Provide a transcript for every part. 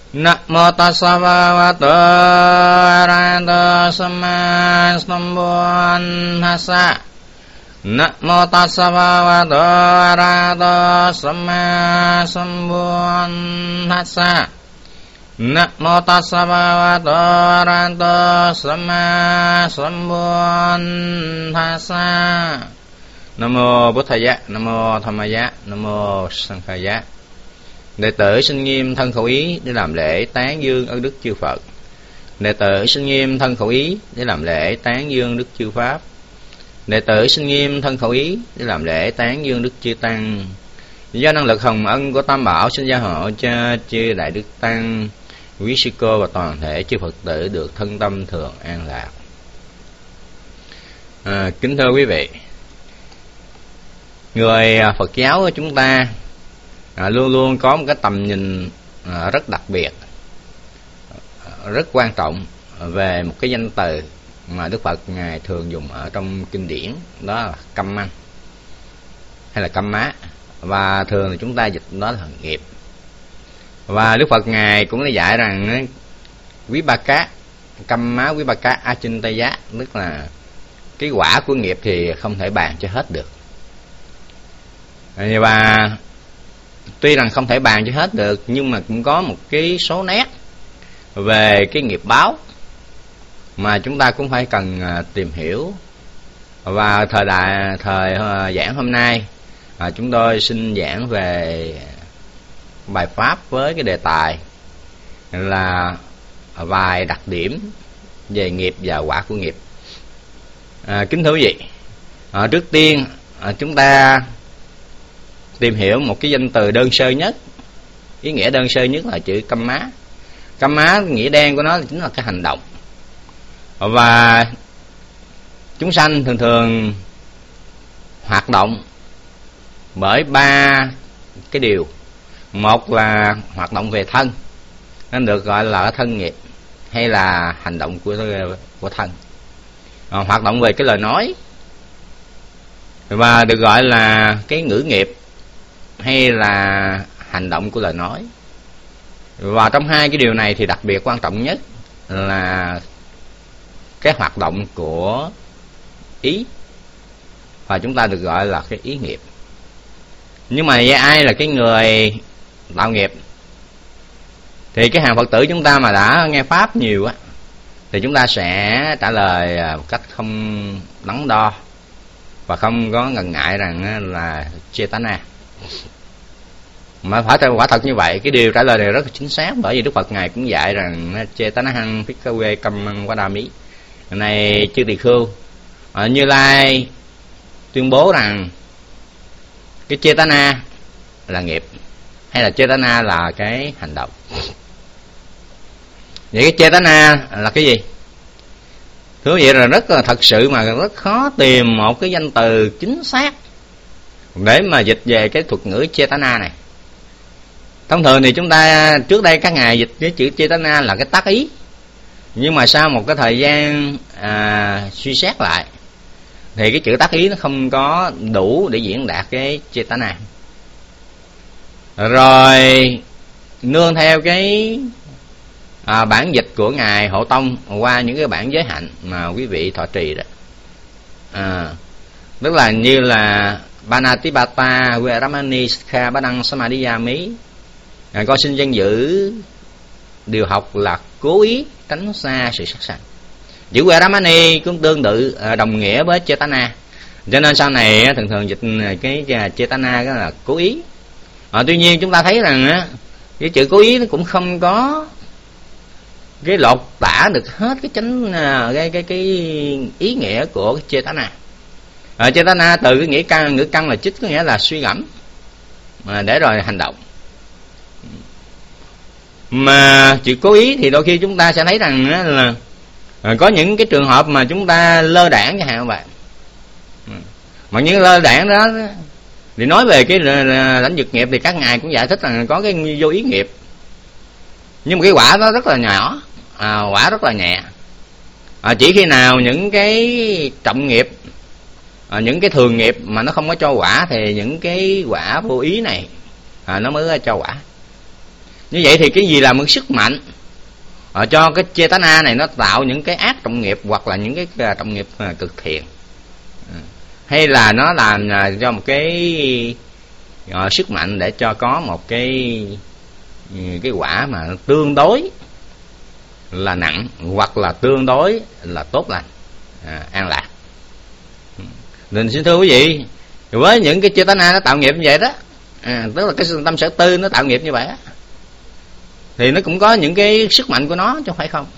Namo tassa bhagavato arahato samma sambuddhassa. Namo tassa bhagavato arahato samma sambuddhassa. Namo tassa bhagavato arahato samma sambuddhassa. Namo Buddhaya, Namo Dhammaya, Namo Sanghaya. Đệ tử xin nghiêm thân khẩu ý để làm lễ tán dương ân đức chư Phật. Đệ tử xin nghiêm thân khẩu ý để làm lễ tán dương đức chư Pháp. Đệ tử xin nghiêm thân khẩu ý để làm lễ tán dương đức chư Tăng. Do năng lực hồng ân của Tam Bảo xin gia hộ cho chư Đại Đức Tăng, quý sư cô và toàn thể chư Phật tử được thân tâm thường an lạc. Kính thưa quý vị, người Phật giáo của chúng ta luôn luôn có một cái tầm nhìn rất đặc biệt, rất quan trọng về một cái danh từ mà Đức Phật Ngài thường dùng ở trong kinh điển, đó là Kamma hay là Kamma, và thường thì chúng ta dịch đó là nghiệp. Và Đức Phật Ngài cũng đã dạy rằng Vipaka, Kamma Vipaka Achintaya, tức là cái quả của nghiệp thì không thể bàn cho hết được. Và tuy rằng không thể bàn cho hết được, nhưng mà cũng có một cái số nét về cái nghiệp báo mà chúng ta cũng phải cần tìm hiểu. Và thời giảng hôm nay, chúng tôi xin giảng về bài pháp với cái đề tài là vài đặc điểm về nghiệp và quả của nghiệp. Kính thưa quý vị, trước tiên chúng ta tìm hiểu một cái danh từ đơn sơ nhất. Ý nghĩa đơn sơ nhất là chữ Kamma. Kamma nghĩa đen của nó chính là cái hành động. Và chúng sanh thường thường hoạt động bởi ba cái điều. Một là hoạt động về thân, nên được gọi là thân nghiệp hay là hành động của thân. Hoạt động về cái lời nói và được gọi là cái ngữ nghiệp hay là hành động của lời nói. Và trong hai cái điều này thì đặc biệt quan trọng nhất là cái hoạt động của ý, và chúng ta được gọi là cái ý nghiệp. Nhưng mà với ai là cái người tạo nghiệp? Thì cái hàng Phật tử chúng ta mà đã nghe pháp nhiều á, thì chúng ta sẽ trả lời một cách không đắn đo và không có ngần ngại rằng là Chetana. Mà phải quả thật như vậy, cái điều trả lời này rất là chính xác, bởi vì Đức Phật Ngài cũng dạy rằng Chetanahang Phikawe Kammang Vadami. Này chư tỳ khưu, Như Lai tuyên bố rằng cái Chetana là nghiệp hay là Chetana là cái hành động. Vậy cái Chetana là cái gì? Thưa quý vị, là rất là thật sự mà rất khó tìm một cái danh từ chính xác để mà dịch về cái thuật ngữ Chetana này. Thông thường thì chúng ta trước đây các ngài dịch với chữ Chetana là cái tác ý, nhưng mà sau một cái thời gian suy xét lại thì cái chữ tác ý nó không có đủ để diễn đạt cái Chetana. Rồi nương theo cái bản dịch của ngài Hộ Tông qua những cái bản giới hạnh mà quý vị thọ trì đó, tức là như là Banatipata Veramani Sikha Badang Samadhiyami, con xin danh giữ điều học là cố ý tránh xa sự sát sanh. Chữ Veramani cũng tương tự đồng nghĩa với Chetana, cho nên sau này thường thường dịch cái Chetana đó là cố ý. Tuy nhiên chúng ta thấy rằng cái chữ cố ý nó cũng không có cái lột tả được hết cái chánh cái ý nghĩa của cái Chetana. Chetana từ cái nghĩa ngữ căn là chích, có nghĩa là suy gẫm để rồi hành động. Mà chữ cố ý thì đôi khi chúng ta sẽ thấy rằng là có những cái trường hợp mà chúng ta lơ đãng chẳng hạn các bạn. Mà những lơ đãng đó thì nói về cái lãnh vực nghiệp thì các ngài cũng giải thích rằng có cái vô ý nghiệp, nhưng mà cái quả nó rất là nhỏ, quả rất là nhẹ. Chỉ khi nào những cái trọng nghiệp, những cái thường nghiệp mà nó không có cho quả thì những cái quả vô ý này nó mới cho quả. Như vậy thì cái gì là một sức mạnh cho cái Chetana này nó tạo những cái ác trọng nghiệp, hoặc là những cái trọng nghiệp cực thiện, hay là nó làm cho một cái sức mạnh để cho có một cái quả mà tương đối là nặng, hoặc là tương đối là tốt lành, an lạc. Nên xin thưa quý vị, với những cái Chetana nó tạo nghiệp như vậy đó, tức là cái tâm sở tư nó tạo nghiệp như vậy á, thì nó cũng có những cái sức mạnh của nó, chứ không phải không.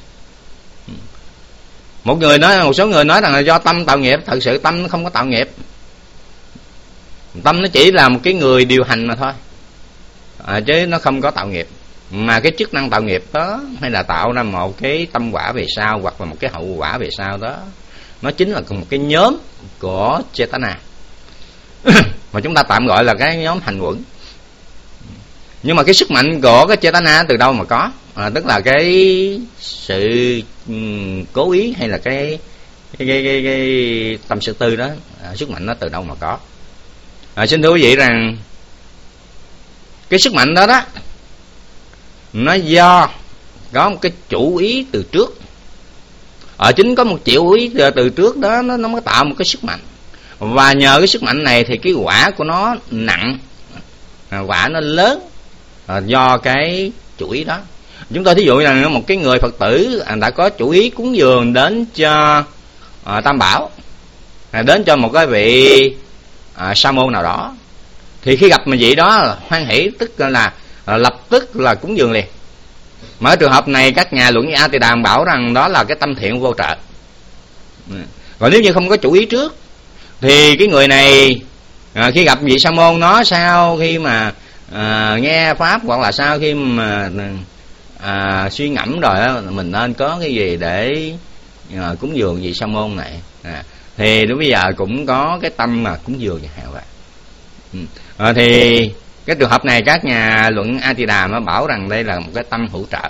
Một số người nói rằng là do tâm tạo nghiệp. Thật sự tâm nó không có tạo nghiệp. Tâm nó chỉ là một cái người điều hành mà thôi, chứ nó không có tạo nghiệp. Mà cái chức năng tạo nghiệp đó, hay là tạo ra một cái tâm quả về sau, hoặc là một cái hậu quả về sau đó, nó chính là một cái nhóm của Chetana mà chúng ta tạm gọi là cái nhóm hành quẩn. Nhưng mà cái sức mạnh của cái Chetana từ đâu mà có? Tức là cái sự cố ý, hay là cái tâm sở tư đó, sức mạnh nó từ đâu mà có? Xin thưa quý vị rằng cái sức mạnh đó đó, nó do có một cái chủ ý từ trước. Chính có một chủ ý từ trước đó nó mới tạo một cái sức mạnh. Và nhờ cái sức mạnh này thì cái quả của nó nặng, quả nó lớn, do cái chủ ý đó. Chúng tôi thí dụ là một cái người Phật tử đã có chủ ý cúng dường đến cho Tam Bảo, đến cho một cái vị sa môn nào đó, thì khi gặp mà vị đó hoan hỷ, tức là lập tức là cúng dường liền. Mà ở trường hợp này các nhà luận A Tỳ Đàm bảo rằng đó là cái tâm thiện vô trợ. Còn nếu như không có chủ ý trước, thì cái người này khi gặp vị sa môn nó, sau khi mà nghe pháp, hoặc là sau khi mà suy ngẫm rồi đó, mình nên có cái gì để cúng dường vị sa môn này, thì đến bây giờ cũng có cái tâm mà cúng dường vậy vậy. Thì cái trường hợp này các nhà luận A Tỳ Đàm bảo rằng đây là một cái tâm hữu trợ.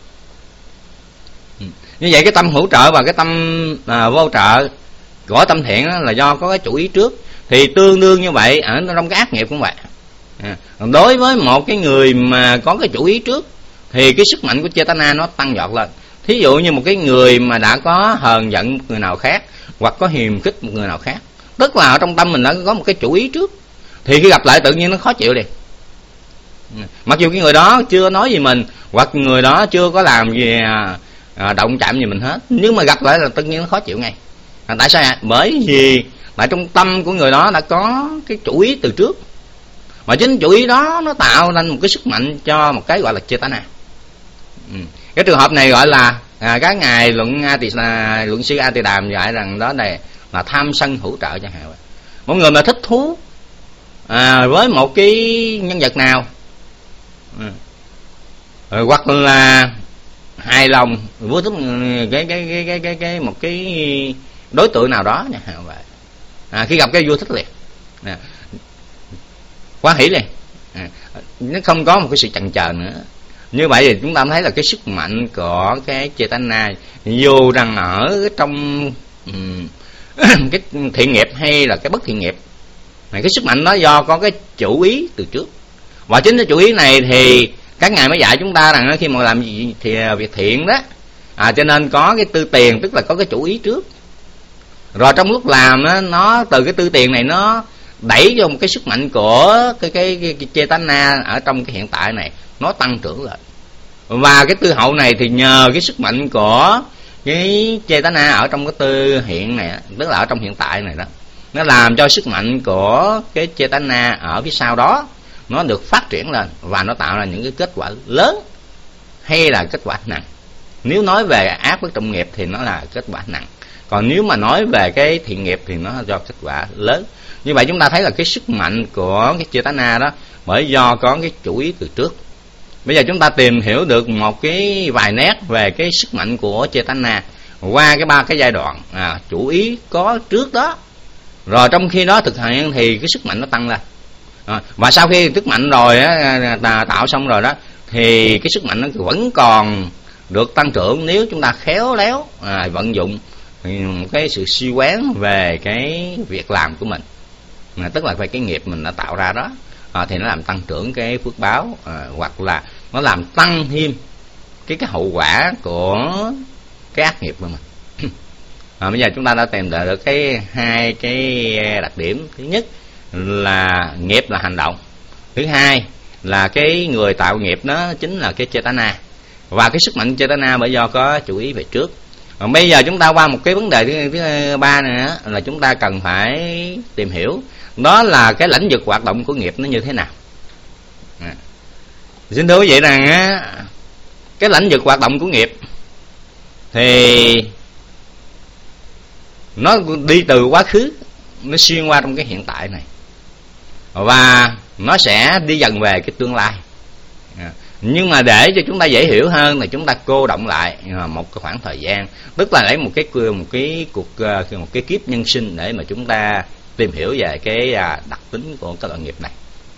Như vậy cái tâm hữu trợ và cái tâm vô trợ của tâm thiện đó là do có cái chủ ý trước. Thì tương đương như vậy ở trong cái ác nghiệp cũng vậy. Còn đối với một cái người mà có cái chủ ý trước, thì cái sức mạnh của Chetana nó tăng vọt lên. Thí dụ như một cái người mà đã có hờn giận một người nào khác, hoặc có hiềm khích một người nào khác, tức là ở trong tâm mình đã có một cái chủ ý trước, thì khi gặp lại tự nhiên nó khó chịu liền. Mặc dù cái người đó chưa nói gì mình, hoặc người đó chưa có làm gì động chạm gì mình hết, nhưng mà gặp lại là tự nhiên nó khó chịu ngay. Tại sao ạ? Bởi vì tại trong tâm của người đó đã có cái chủ ý từ trước, mà chính chủ ý đó nó tạo nên một cái sức mạnh cho một cái gọi là Chetana. Cái trường hợp này gọi là các ngài luận sư A Tỳ Đàm dạy rằng đó này là tham sân hữu trợ chẳng hạn. Một người mà thích thú với một cái nhân vật nào, hoặc là hài lòng với một cái đối tượng nào đó chẳng hạn vậy, khi gặp cái vua thích liền, quá hỷ liền, nó không có một cái sự chần chờ nữa. Như vậy thì chúng ta thấy là cái sức mạnh của cái Chetana, dù rằng ở trong cái thiện nghiệp hay là cái bất thiện nghiệp, cái sức mạnh đó do có cái chủ ý từ trước. Và chính cái chủ ý này thì các ngài mới dạy chúng ta rằng khi mà làm gì thì việc thiện đó, cho nên có cái tư tiền, tức là có cái chủ ý trước. Rồi trong lúc làm đó, nó từ cái tư tiền này nó đẩy vô một cái sức mạnh của cái Chetana ở trong cái hiện tại này, nó tăng trưởng lên. Và cái tư hậu này thì nhờ cái sức mạnh của cái Chetana ở trong cái tư hiện này, tức là ở trong hiện tại này đó, nó làm cho sức mạnh của cái Chetana ở phía sau đó nó được phát triển lên, và nó tạo ra những cái kết quả lớn hay là kết quả nặng. Nếu nói về ác bất trọng nghiệp thì nó là kết quả nặng, còn nếu mà nói về cái thiện nghiệp thì nó do kết quả lớn. Như vậy chúng ta thấy là cái sức mạnh của cái Chetana đó bởi do có cái chủ ý từ trước. Bây giờ chúng ta tìm hiểu được một cái vài nét về cái sức mạnh của Chetana qua cái ba cái giai đoạn chủ ý có trước đó, rồi trong khi đó thực hiện thì cái sức mạnh nó tăng lên, và sau khi sức mạnh rồi tạo xong rồi đó, thì cái sức mạnh nó vẫn còn được tăng trưởng nếu chúng ta khéo léo vận dụng một cái sự suy quán về cái việc làm của mình, tức là về cái nghiệp mình đã tạo ra đó, thì nó làm tăng trưởng cái phước báo, hoặc là nó làm tăng thêm cái hậu quả của cái ác nghiệp của mình. Bây giờ chúng ta đã tìm được hai cái đặc điểm. Thứ nhất là nghiệp là hành động, thứ hai là cái người tạo nghiệp nó chính là cái Chetana, và cái sức mạnh Chetana bởi do có chủ ý về trước. Còn bây giờ chúng ta qua một cái vấn đề thứ ba nữa là chúng ta cần phải tìm hiểu, đó là cái lãnh vực hoạt động của nghiệp nó như thế nào. Xin thưa quý vị rằng cái lãnh vực hoạt động của nghiệp thì nó đi từ quá khứ, nó xuyên qua trong cái hiện tại này, và nó sẽ đi dần về cái tương lai. Nhưng mà để cho chúng ta dễ hiểu hơn là chúng ta cô động lại một cái khoảng thời gian, tức là lấy một cái kiếp nhân sinh để mà chúng ta tìm hiểu về cái đặc tính của cái loại nghiệp này.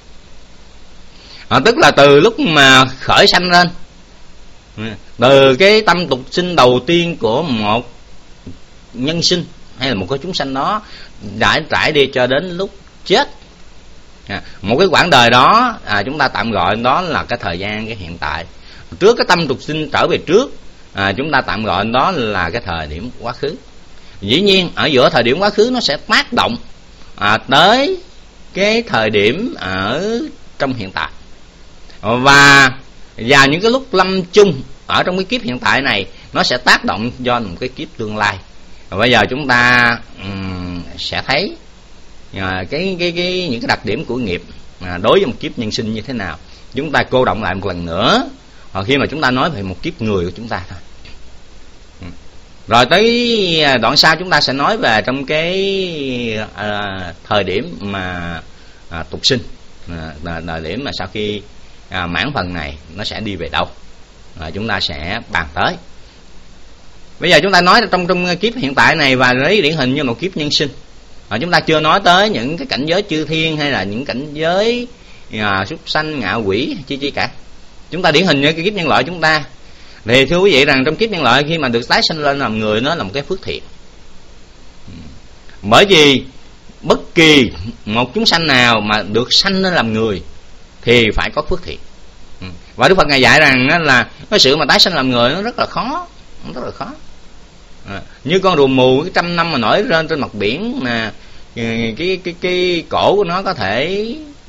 Tức là từ lúc mà khởi sanh lên, từ cái tâm tục sinh đầu tiên của một nhân sinh hay là một cái chúng sanh đó đã trải đi cho đến lúc chết, một cái quãng đời đó chúng ta tạm gọi đó là cái thời gian, cái hiện tại. Trước cái tâm tục sinh trở về trước, chúng ta tạm gọi đó là cái thời điểm quá khứ. Dĩ nhiên ở giữa thời điểm quá khứ nó sẽ tác động tới cái thời điểm ở trong hiện tại, và vào những cái lúc lâm chung ở trong cái kiếp hiện tại này nó sẽ tác động do một cái kiếp tương lai. Và bây giờ chúng ta sẽ thấy những cái đặc điểm của nghiệp đối với một kiếp nhân sinh như thế nào. Chúng ta cô động lại một lần nữa khi mà chúng ta nói về một kiếp người của chúng ta thôi. Rồi tới đoạn sau chúng ta sẽ nói về trong cái thời điểm mà tục sinh, thời điểm mà sau khi mãn phần này nó sẽ đi về đâu, chúng ta sẽ bàn tới. Bây giờ chúng ta nói trong kiếp hiện tại này và lấy điển hình như một kiếp nhân sinh. Chúng ta chưa nói tới những cái cảnh giới chư thiên hay là những cảnh giới súc sanh, ngạ quỷ chi cả. Chúng ta điển hình như cái kiếp nhân loại chúng ta. Thì thưa quý vị rằng trong kiếp nhân loại khi mà được tái sanh lên làm người, nó là một cái phước thiện. Bởi vì bất kỳ một chúng sanh nào mà được sanh lên làm người thì phải có phước thiện. Và Đức Phật Ngài dạy rằng là cái sự mà tái sanh làm người nó rất là khó, như con rùa mù 100 năm mà nổi lên trên mặt biển, mà cái cổ của nó có thể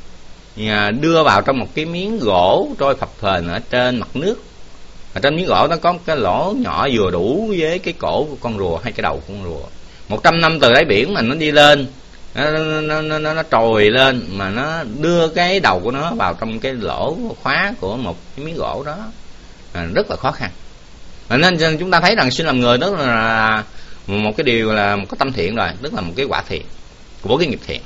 đưa vào trong một cái miếng gỗ trôi phập phềnh ở trên mặt nước. Ở trên miếng gỗ nó có một cái lỗ nhỏ vừa đủ với cái cổ của con rùa hay cái đầu của con rùa. 100 năm từ đáy biển mà nó đi lên, nó trồi lên mà nó đưa cái đầu của nó vào trong cái lỗ khóa của một cái miếng gỗ đó, rất là khó khăn. Nên chúng ta thấy rằng sinh làm người đó là một cái điều, là một cái tâm thiện rồi, tức là một cái quả thiện của cái nghiệp thiện.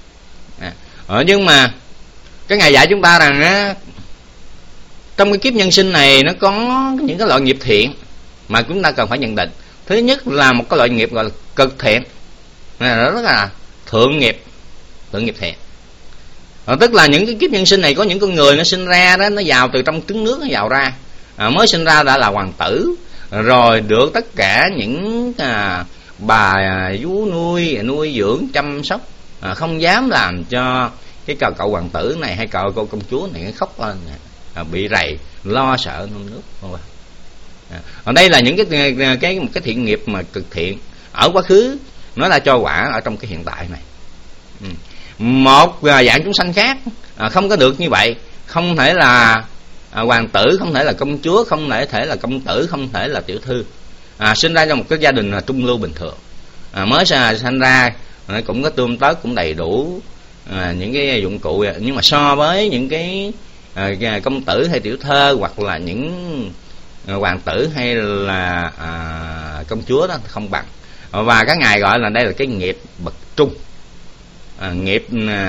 Nhưng mà cái Ngài dạy chúng ta rằng trong cái kiếp nhân sinh này nó có những cái loại nghiệp thiện mà chúng ta cần phải nhận định. Thứ nhất là một cái loại nghiệp gọi là cực thiện, rất là thượng nghiệp thiện. Tức là những cái kiếp nhân sinh này có những con người nó sinh ra đó, nó vào từ trong trứng nước nó vào ra, mới sinh ra đã là hoàng tử, rồi được tất cả những bà vú nuôi dưỡng chăm sóc, không dám làm cho cái cậu hoàng tử này hay cậu công chúa này khóc lên, bị rầy, lo sợ nôn nước. Ở đây là những một cái thiện nghiệp mà cực thiện ở quá khứ nó đã cho quả ở trong cái hiện tại này. Một dạng chúng sanh khác không có được như vậy, không thể là hoàng tử, không thể là công chúa, không thể là công tử, không thể là tiểu thư, sinh ra trong một cái gia đình trung lưu bình thường, mới sinh ra cũng có tươm tất, cũng đầy đủ những cái dụng cụ, nhưng mà so với những cái công tử hay tiểu thơ hoặc là những hoàng tử hay là công chúa đó không bằng. Và các ngài gọi là đây là cái nghiệp bậc trung, nghiệp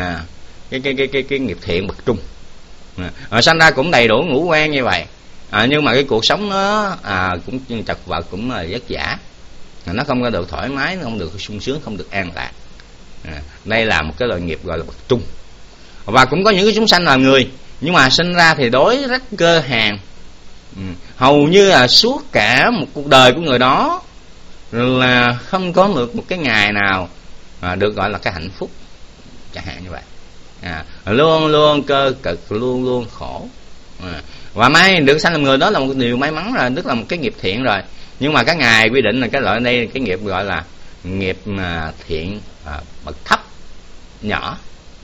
cái nghiệp thiện bậc trung. Sanh ra cũng đầy đủ ngũ quan như vậy, nhưng mà cái cuộc sống nó cũng chật vật, cũng là vất vả, nó không có được thoải mái, nó không được sung sướng, không được an lạc. Đây là một cái loại nghiệp gọi là bậc trung. Và cũng có những cái chúng sanh là người, nhưng mà sinh ra thì đối rất cơ hàn, hầu như là suốt cả một cuộc đời của người đó là không có được một cái ngày nào được gọi là cái hạnh phúc, chẳng hạn như vậy. Luôn luôn cơ cực, luôn luôn khổ. Và may được sanh làm người đó là một điều may mắn rồi, tức là một cái nghiệp thiện rồi. Nhưng mà các ngài quy định là cái loại đây cái nghiệp gọi là nghiệp mà thiện bậc thấp nhỏ.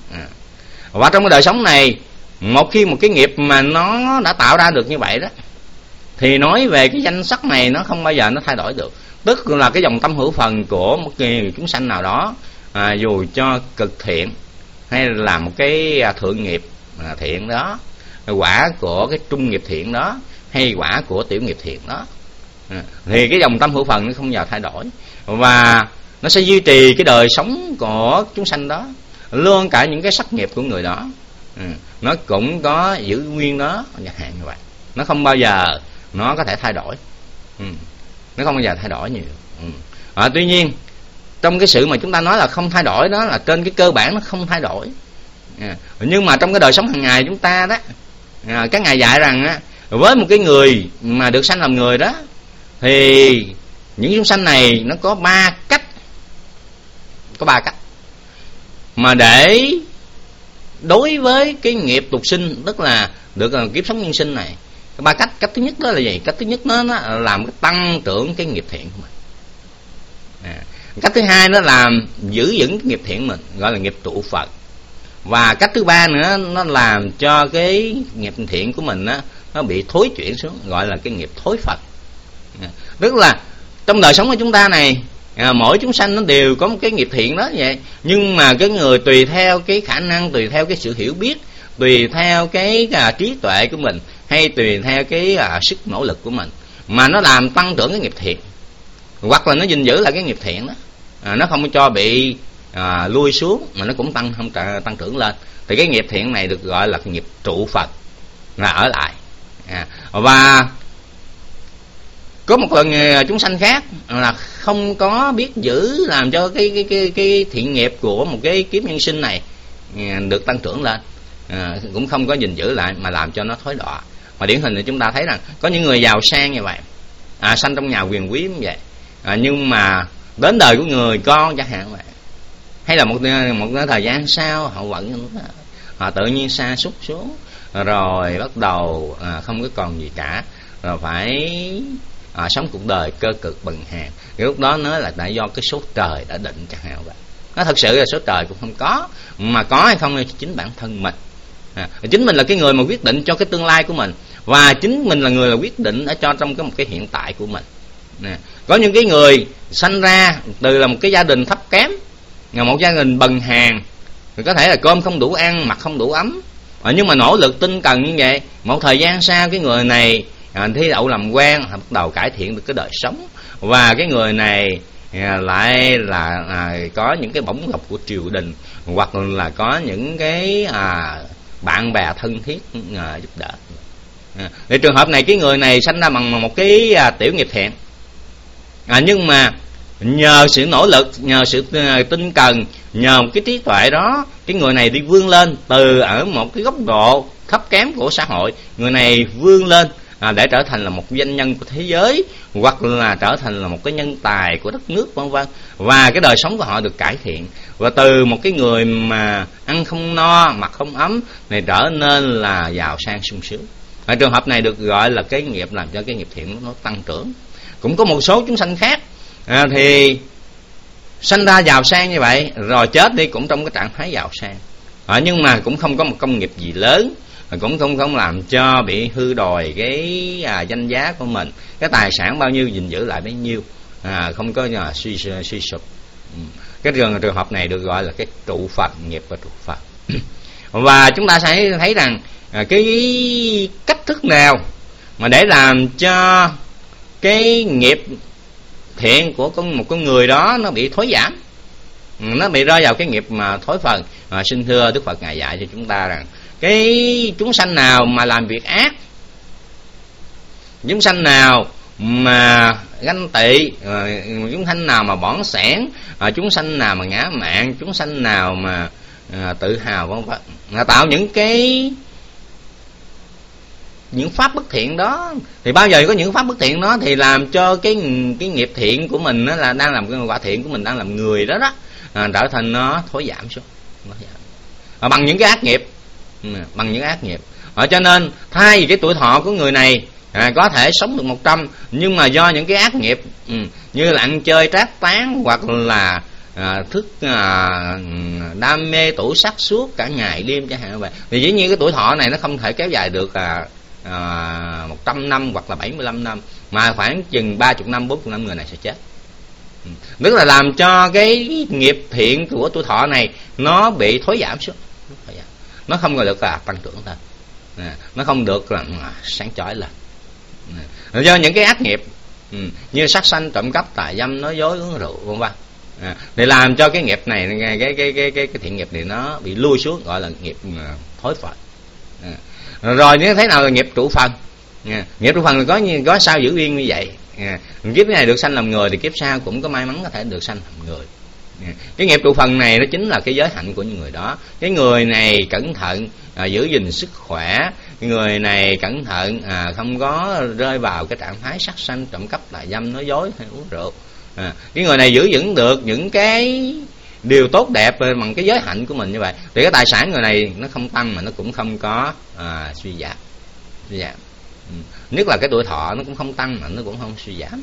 Và trong cái đời sống này, một khi một cái nghiệp mà nó đã tạo ra được như vậy đó, thì nói về cái danh sắc này nó không bao giờ nó thay đổi được. Tức là cái dòng tâm hữu phần của một người chúng sanh nào đó, dù cho cực thiện hay là một cái thượng nghiệp thiện đó, quả của cái trung nghiệp thiện đó, hay quả của tiểu nghiệp thiện đó, thì cái dòng tâm hữu phần nó không bao giờ thay đổi, và nó sẽ duy trì cái đời sống của chúng sanh đó. Luôn cả những cái sắc nghiệp của người đó, nó cũng có giữ nguyên đó, chẳng hạn như vậy. Nó không bao giờ nó có thể thay đổi, nó không bao giờ thay đổi nhiều. Tuy nhiên trong cái sự mà chúng ta nói là không thay đổi đó là trên cái cơ bản nó không thay đổi. Nhưng mà trong cái đời sống hàng ngày chúng ta đó, các ngài dạy rằng á, với một cái người mà được sanh làm người đó, thì những chúng sanh này nó có 3 cách. Có 3 cách mà để đối với cái nghiệp tục sinh, tức là được kiếp sống nhân sinh này. Cái 3 cách. Cách thứ nhất đó là gì? Cách thứ nhất nó làm cái tăng trưởng cái nghiệp thiện của mình. Cách thứ hai nó làm giữ vững cái nghiệp thiện mình, gọi là nghiệp trụ Phật. Và cách thứ ba nữa, nó làm cho cái nghiệp thiện của mình á, nó bị thối chuyển xuống, gọi là cái nghiệp thối Phật. Tức là trong đời sống của chúng ta này, mỗi chúng sanh nó đều có một cái nghiệp thiện đó vậy. Nhưng mà cái người tùy theo cái khả năng, tùy theo cái sự hiểu biết, tùy theo cái trí tuệ của mình, hay tùy theo cái sức nỗ lực của mình, mà nó làm tăng trưởng cái nghiệp thiện, hoặc là nó gìn giữ lại cái nghiệp thiện đó, nó không cho bị lui xuống, mà nó cũng tăng trưởng lên. Thì cái nghiệp thiện này được gọi là nghiệp trụ Phật, là ở lại. Và có một lần chúng sanh khác là không có biết giữ, làm cho cái thiện nghiệp của một cái kiếp nhân sinh này được tăng trưởng lên, cũng không có gìn giữ lại, mà làm cho nó thối đọa. Mà điển hình thì chúng ta thấy rằng có những người giàu sang như vậy, sanh trong nhà quyền quý như vậy, nhưng mà đến đời của người con chẳng hạn vậy, hay là một thời gian sau họ tự nhiên sa sút xuống, rồi bắt đầu không có còn gì cả, rồi phải sống cuộc đời cơ cực bần hàn. Cái lúc đó nói là tại do cái số trời đã định chẳng hạn vậy. Nó thật sự là số trời cũng không có, mà có hay không là chính bản thân mình. Chính mình là cái người mà quyết định cho cái tương lai của mình, và chính mình là người là quyết định ở trong một cái hiện tại của mình. Có những cái người sanh ra từ là một cái gia đình thấp kém, một gia đình bần hàn, có thể là cơm không đủ ăn, mặc không đủ ấm, nhưng mà nỗ lực tinh cần như vậy, một thời gian sau cái người này thi đậu làm quan, bắt đầu cải thiện được cái đời sống, và cái người này lại là có những cái bổng lộc của triều đình, hoặc là có những cái bạn bè thân thiết giúp đỡ. Thì trường hợp này cái người này sanh ra bằng một cái tiểu nghiệp thiện, nhưng mà nhờ sự nỗ lực, nhờ sự tinh cần, nhờ một cái trí tuệ đó, cái người này đi vươn lên từ ở một cái góc độ thấp kém của xã hội, người này vươn lên để trở thành là một doanh nhân của thế giới, hoặc là trở thành là một cái nhân tài của đất nước, vân vân. Và cái đời sống của họ được cải thiện, và từ một cái người mà ăn không no, mặc không ấm này trở nên là giàu sang sung sướng. Ở trường hợp này được gọi là cái nghiệp làm cho cái nghiệp thiện nó tăng trưởng. Cũng có một số chúng sanh khác thì sanh ra giàu sang như vậy, rồi chết đi cũng trong cái trạng thái giàu sang, nhưng mà cũng không có một công nghiệp gì lớn, cũng không làm cho bị hư đồi cái danh giá của mình, cái tài sản bao nhiêu gìn giữ lại bấy nhiêu, không có suy sụp. Cái trường hợp này được gọi là cái trụ Phật, nghiệp và trụ Phật. Và chúng ta sẽ thấy rằng cái cách thức nào mà để làm cho cái nghiệp thiện của một con người đó nó bị thối giảm, nó bị rơi vào cái nghiệp mà thối phần. Xin thưa Đức Phật ngài dạy cho chúng ta rằng cái chúng sanh nào mà làm việc ác, chúng sanh nào mà ganh tị, chúng sanh nào mà bỏng sẻn, chúng sanh nào mà ngã mạn, chúng sanh nào mà tự hào, vân vân, tạo những pháp bất thiện đó, thì bao giờ có những pháp bất thiện đó thì làm cho cái nghiệp thiện của mình, đó là đang làm cái quả thiện của mình, đang làm người đó trở thành nó thối giảm xuống, bằng những cái ác nghiệp, bằng những ác nghiệp. Cho nên thay vì cái tuổi thọ của người này có thể sống được 100, nhưng mà do những cái ác nghiệp như là ăn chơi trác tán, hoặc là đam mê tủ sắc suốt cả ngày đêm chẳng hạn vậy, thì dĩ nhiên cái tuổi thọ này nó không thể kéo dài được 100 năm hoặc là 75 năm, mà khoảng chừng 30 năm 40 năm người này sẽ chết. Tức là làm cho cái nghiệp thiện của tuổi thọ này nó bị thối giảm xuống, nó không còn được tăng trưởng lên, nó không được là sáng chói lên, do những cái ác nghiệp như sát sanh, trộm cắp, tà dâm, nói dối, uống rượu vân vân, để làm cho cái nghiệp này, cái thiện nghiệp này nó bị lui xuống, gọi là nghiệp thối phật. Rồi như thế nào là nghiệp trụ phần? Nghiệp trụ phần là có sao giữ yên như vậy. Kiếp này được sanh làm người thì kiếp sau cũng có may mắn có thể được sanh làm người. Cái nghiệp trụ phần này nó chính là cái giới hạnh của những người đó. Cái người này cẩn thận giữ gìn sức khỏe, cái người này cẩn thận không có rơi vào cái trạng thái sát sanh, trộm cắp, tà dâm, nói dối hay uống rượu. Cái người này giữ vững được những cái điều tốt đẹp bằng cái giới hạnh của mình như vậy, thì cái tài sản người này nó không tăng mà nó cũng không có suy giảm. Nhất là cái tuổi thọ nó cũng không tăng mà nó cũng không suy giảm.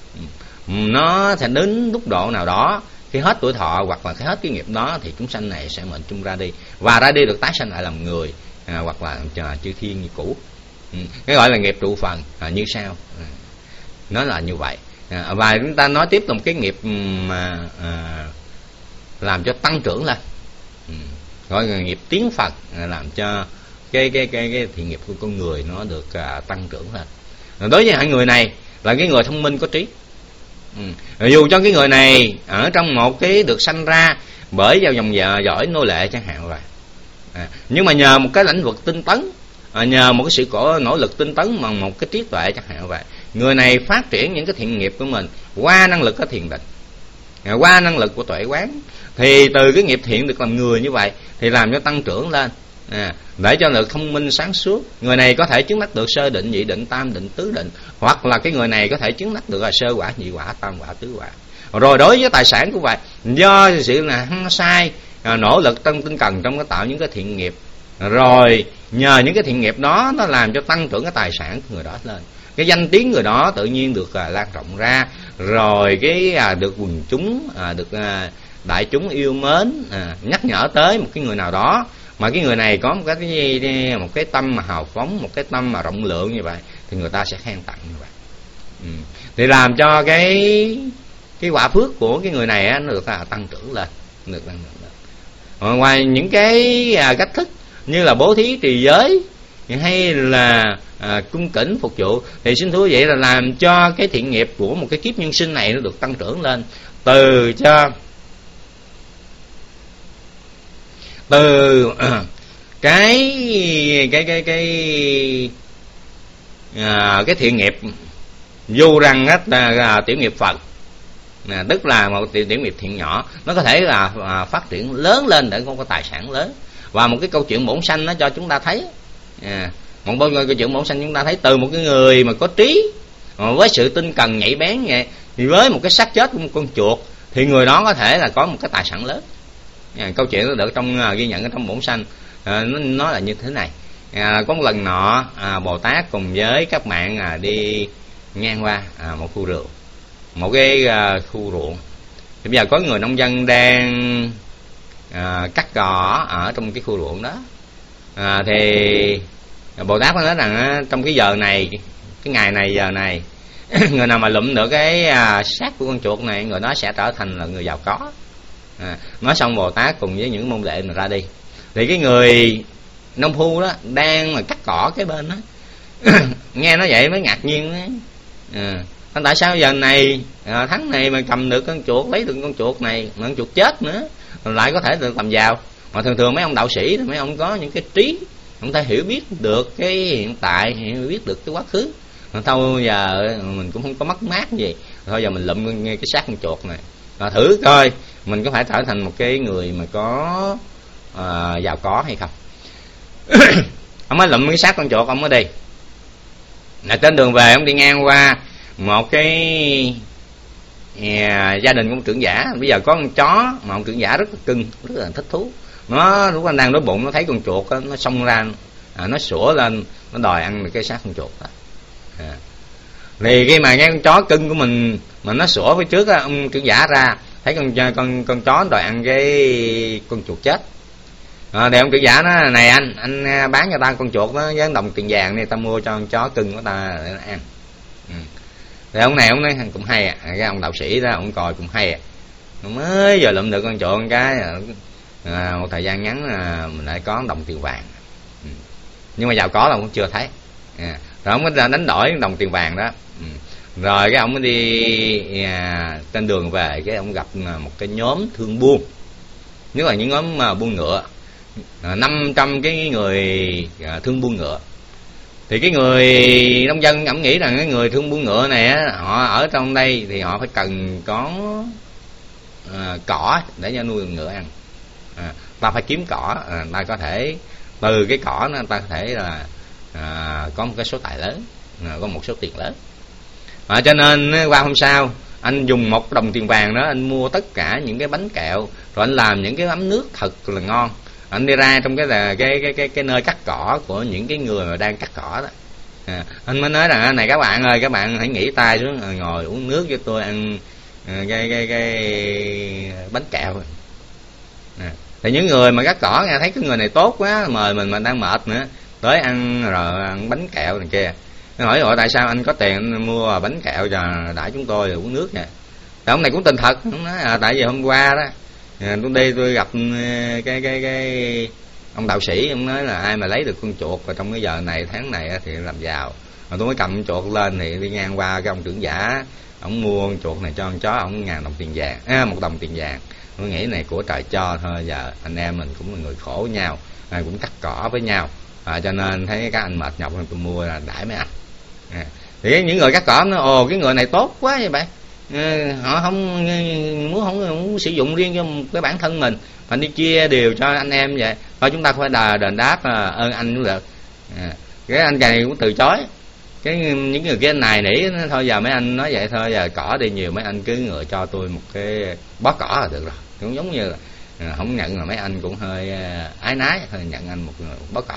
Nó sẽ đến lúc độ nào đó, khi hết tuổi thọ hoặc là khi hết cái nghiệp đó, thì chúng sanh này sẽ mệnh chung ra đi, và ra đi được tái sanh lại làm người, hoặc là chư thiên như cũ. Cái gọi là nghiệp trụ phần như sau. Nó là như vậy. Và chúng ta nói tiếp một cái nghiệp mà làm cho tăng trưởng lên, gọi là nghiệp tiến phần, làm cho cái thiện nghiệp của con người nó được tăng trưởng lên. Đối với hai người này là cái người thông minh có trí. Dù cho cái người này ở trong một cái được sanh ra bởi vào dòng dõi nô lệ chẳng hạn vậy, nhưng mà nhờ một cái lãnh vực tinh tấn, nhờ một cái sự nỗ lực tinh tấn bằng một cái trí tuệ chẳng hạn vậy, người này phát triển những cái thiện nghiệp của mình qua năng lực của thiền định, qua năng lực của tuệ quán, thì từ cái nghiệp thiện được làm người như vậy thì làm cho tăng trưởng lên, để cho được thông minh sáng suốt. Người này có thể chứng đắc được sơ định, nhị định, tam định, tứ định, hoặc là cái người này có thể chứng đắc được là sơ quả, nhị quả, tam quả, tứ quả. Rồi đối với tài sản của vậy, do sự là hăng sai, nỗ lực tinh cần trong cái tạo những cái thiện nghiệp, rồi nhờ những cái thiện nghiệp đó nó làm cho tăng trưởng cái tài sản của người đó lên, cái danh tiếng người đó tự nhiên được lan rộng ra, rồi cái được quần chúng, được đại chúng yêu mến, nhắc nhở tới một cái người nào đó, mà cái người này có một cái tâm mà hào phóng, một cái tâm mà rộng lượng như vậy, thì người ta sẽ khen tặng như vậy. Thì làm cho cái quả phước của cái người này nó được tăng trưởng lên, Ngoài những cái cách thức như là bố thí, trì giới hay là cung kính phục vụ, thì xin thú vậy là làm cho cái thiện nghiệp của một cái kiếp nhân sinh này nó được tăng trưởng lên, từ cái thiện nghiệp dù rằng là tiểu nghiệp Phật, tức là một tiểu nghiệp thiện nhỏ, nó có thể là phát triển lớn lên để có tài sản lớn. Và một cái câu chuyện bổn sanh nó cho chúng ta thấy, một câu chuyện bổn sanh chúng ta thấy từ một cái người mà có trí, với sự tinh cần nhạy bén vậy, thì với một cái xác chết của một con chuột, thì người đó có thể là có một cái tài sản lớn. Câu chuyện nó được ghi nhận ở trong bổn sanh. Nó là như thế này. Có một lần nọ, Bồ Tát cùng với các bạn đi ngang qua một khu rượu, một cái khu ruộng. Thì bây giờ có người nông dân đang cắt cỏ ở trong cái khu ruộng đó. Thì Bồ Tát nói rằng trong cái giờ này, cái ngày này, giờ này, người nào mà lụm được cái xác của con chuột này, người đó sẽ trở thành là người giàu có. Nói xong Bồ Tát cùng với những môn đệ mà ra đi. Thì cái người nông phu đó đang mà cắt cỏ cái bên đó nghe nó vậy mới ngạc nhiên đó. Tại sao giờ này tháng này mà cầm được con chuột, lấy được con chuột này, mà con chuột chết nữa lại có thể được làm giàu? Mà thường mấy ông đạo sĩ, mấy ông có những cái trí, ông ta hiểu biết được cái hiện tại, hiểu biết được cái quá khứ. Thôi giờ mình cũng không có mất mát gì, thôi giờ mình lụm cái xác con chuột này, thử coi mình có phải trở thành một cái người mà có giàu có hay không. Ông mới lụm cái xác con chuột, ông mới đi. Trên đường về ông đi ngang qua một cái gia đình của một trưởng giả. Bây giờ có con chó mà ông trưởng giả rất là cưng, rất là thích thú. Nó lúc anh đang đói bụng, nó thấy con chuột đó, nó xông ra nó sủa lên, nó đòi ăn được cái xác con chuột đó. Thì khi mà cái con chó cưng của mình mà nó sủa phía trước á, ông trưởng giả ra thấy con chó đòi ăn cái con chuột chết. Thì ông trưởng giả nói: này anh bán cho ta con chuột đó với đồng tiền vàng này, ta mua cho con chó cưng của ta để nó ăn. Thì ông này ông nói cũng hay à. Cái ông đạo sĩ đó ông coi cũng hay à. Mới giờ lụm được con chuột một cái, một thời gian ngắn mình lại có đồng tiền vàng. Nhưng mà giàu có là cũng chưa thấy. Rồi ông mới đánh đổi đồng tiền vàng đó. Rồi cái ông mới đi trên đường về, cái ông gặp một cái nhóm thương buôn, nhất là những nhóm buôn ngựa, 500 cái người thương buôn ngựa. Thì cái người nông dân ổng nghĩ rằng cái người thương buôn ngựa này á, họ ở trong đây thì họ phải cần có cỏ để cho nuôi ngựa ăn. Ta phải kiếm cỏ, ta có thể từ cái cỏ nó ta có thể là có một cái số tài lớn, có một số tiền lớn. Cho nên qua hôm sau anh dùng 1 đồng tiền vàng đó, anh mua tất cả những cái bánh kẹo, rồi anh làm những cái ấm nước thật là ngon. Anh đi ra trong cái nơi cắt cỏ của những cái người mà đang cắt cỏ đó. Anh mới nói rằng: này các bạn ơi, các bạn hãy nghỉ tay xuống ngồi uống nước cho tôi ăn cái bánh kẹo. Thì những người mà cắt cỏ nghe thấy cái người này tốt quá, mời mình mà đang mệt nữa, tới ăn rồi ăn bánh kẹo này kia. Nó hỏi: tại sao anh có tiền anh mua bánh kẹo cho đãi chúng tôi rồi uống nước nè? Thì ông này cũng tin thật, ông nói: tại vì hôm qua đó tôi đi tôi gặp cái ông đạo sĩ, ông nói là ai mà lấy được con chuột vào trong cái giờ này tháng này thì làm giàu. Rồi tôi mới cầm con chuột lên thì đi ngang qua cái ông trưởng giả, ông mua con chuột này cho con chó, ông 1.000 đồng tiền vàng, 1 đồng tiền vàng. Tôi nghĩ này của trời cho thôi, giờ anh em mình cũng là người khổ với nhau, cũng cắt cỏ với nhau, cho nên thấy các anh mệt nhọc nên tôi mua là đãi mấy anh. Thì những người cắt cỏ nói: ồ, cái người này tốt quá vậy bạn, họ không muốn sử dụng riêng cho cái bản thân mình, mà đi chia đều cho anh em vậy thôi, chúng ta phải đền đáp ơn anh cũng được. Cái anh này cũng từ chối. Cái những người kia này nỉ: thôi giờ mấy anh nói vậy thôi, giờ cỏ đi nhiều, mấy anh cứ ngựa cho tôi một cái bó cỏ là được rồi. Cũng giống như là không nhận, là mấy anh cũng hơi ái nái, thôi nhận anh một bó cỏ.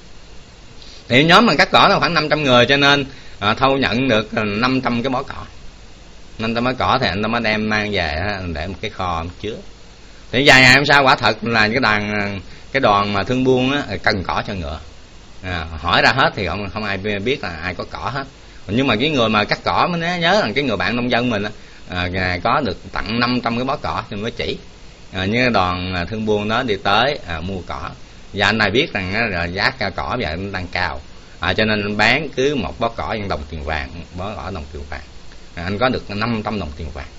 Thì nhóm mà cắt cỏ là khoảng 500 người, cho nên thâu nhận được 500 cái bó cỏ. 500 bó cỏ thì anh ta mới đem mang về để một cái kho chứa. Thì vài ngày hôm sau quả thật là cái đoàn mà thương buôn á, cần cỏ cho ngựa. Hỏi ra hết thì không ai biết là ai có cỏ hết. Nhưng mà cái người mà cắt cỏ mới nhớ rằng cái người bạn nông dân mình có được tặng 500 cái bó cỏ thì mới chỉ. Như đoàn thương buôn đó đi tới mua cỏ, và anh này biết rằng là giá cỏ giờ đang cao, cho nên anh bán cứ một bó cỏ 1 đồng tiền vàng, bó cỏ đồng tiền vàng. Anh có được 500 đồng tiền vàng.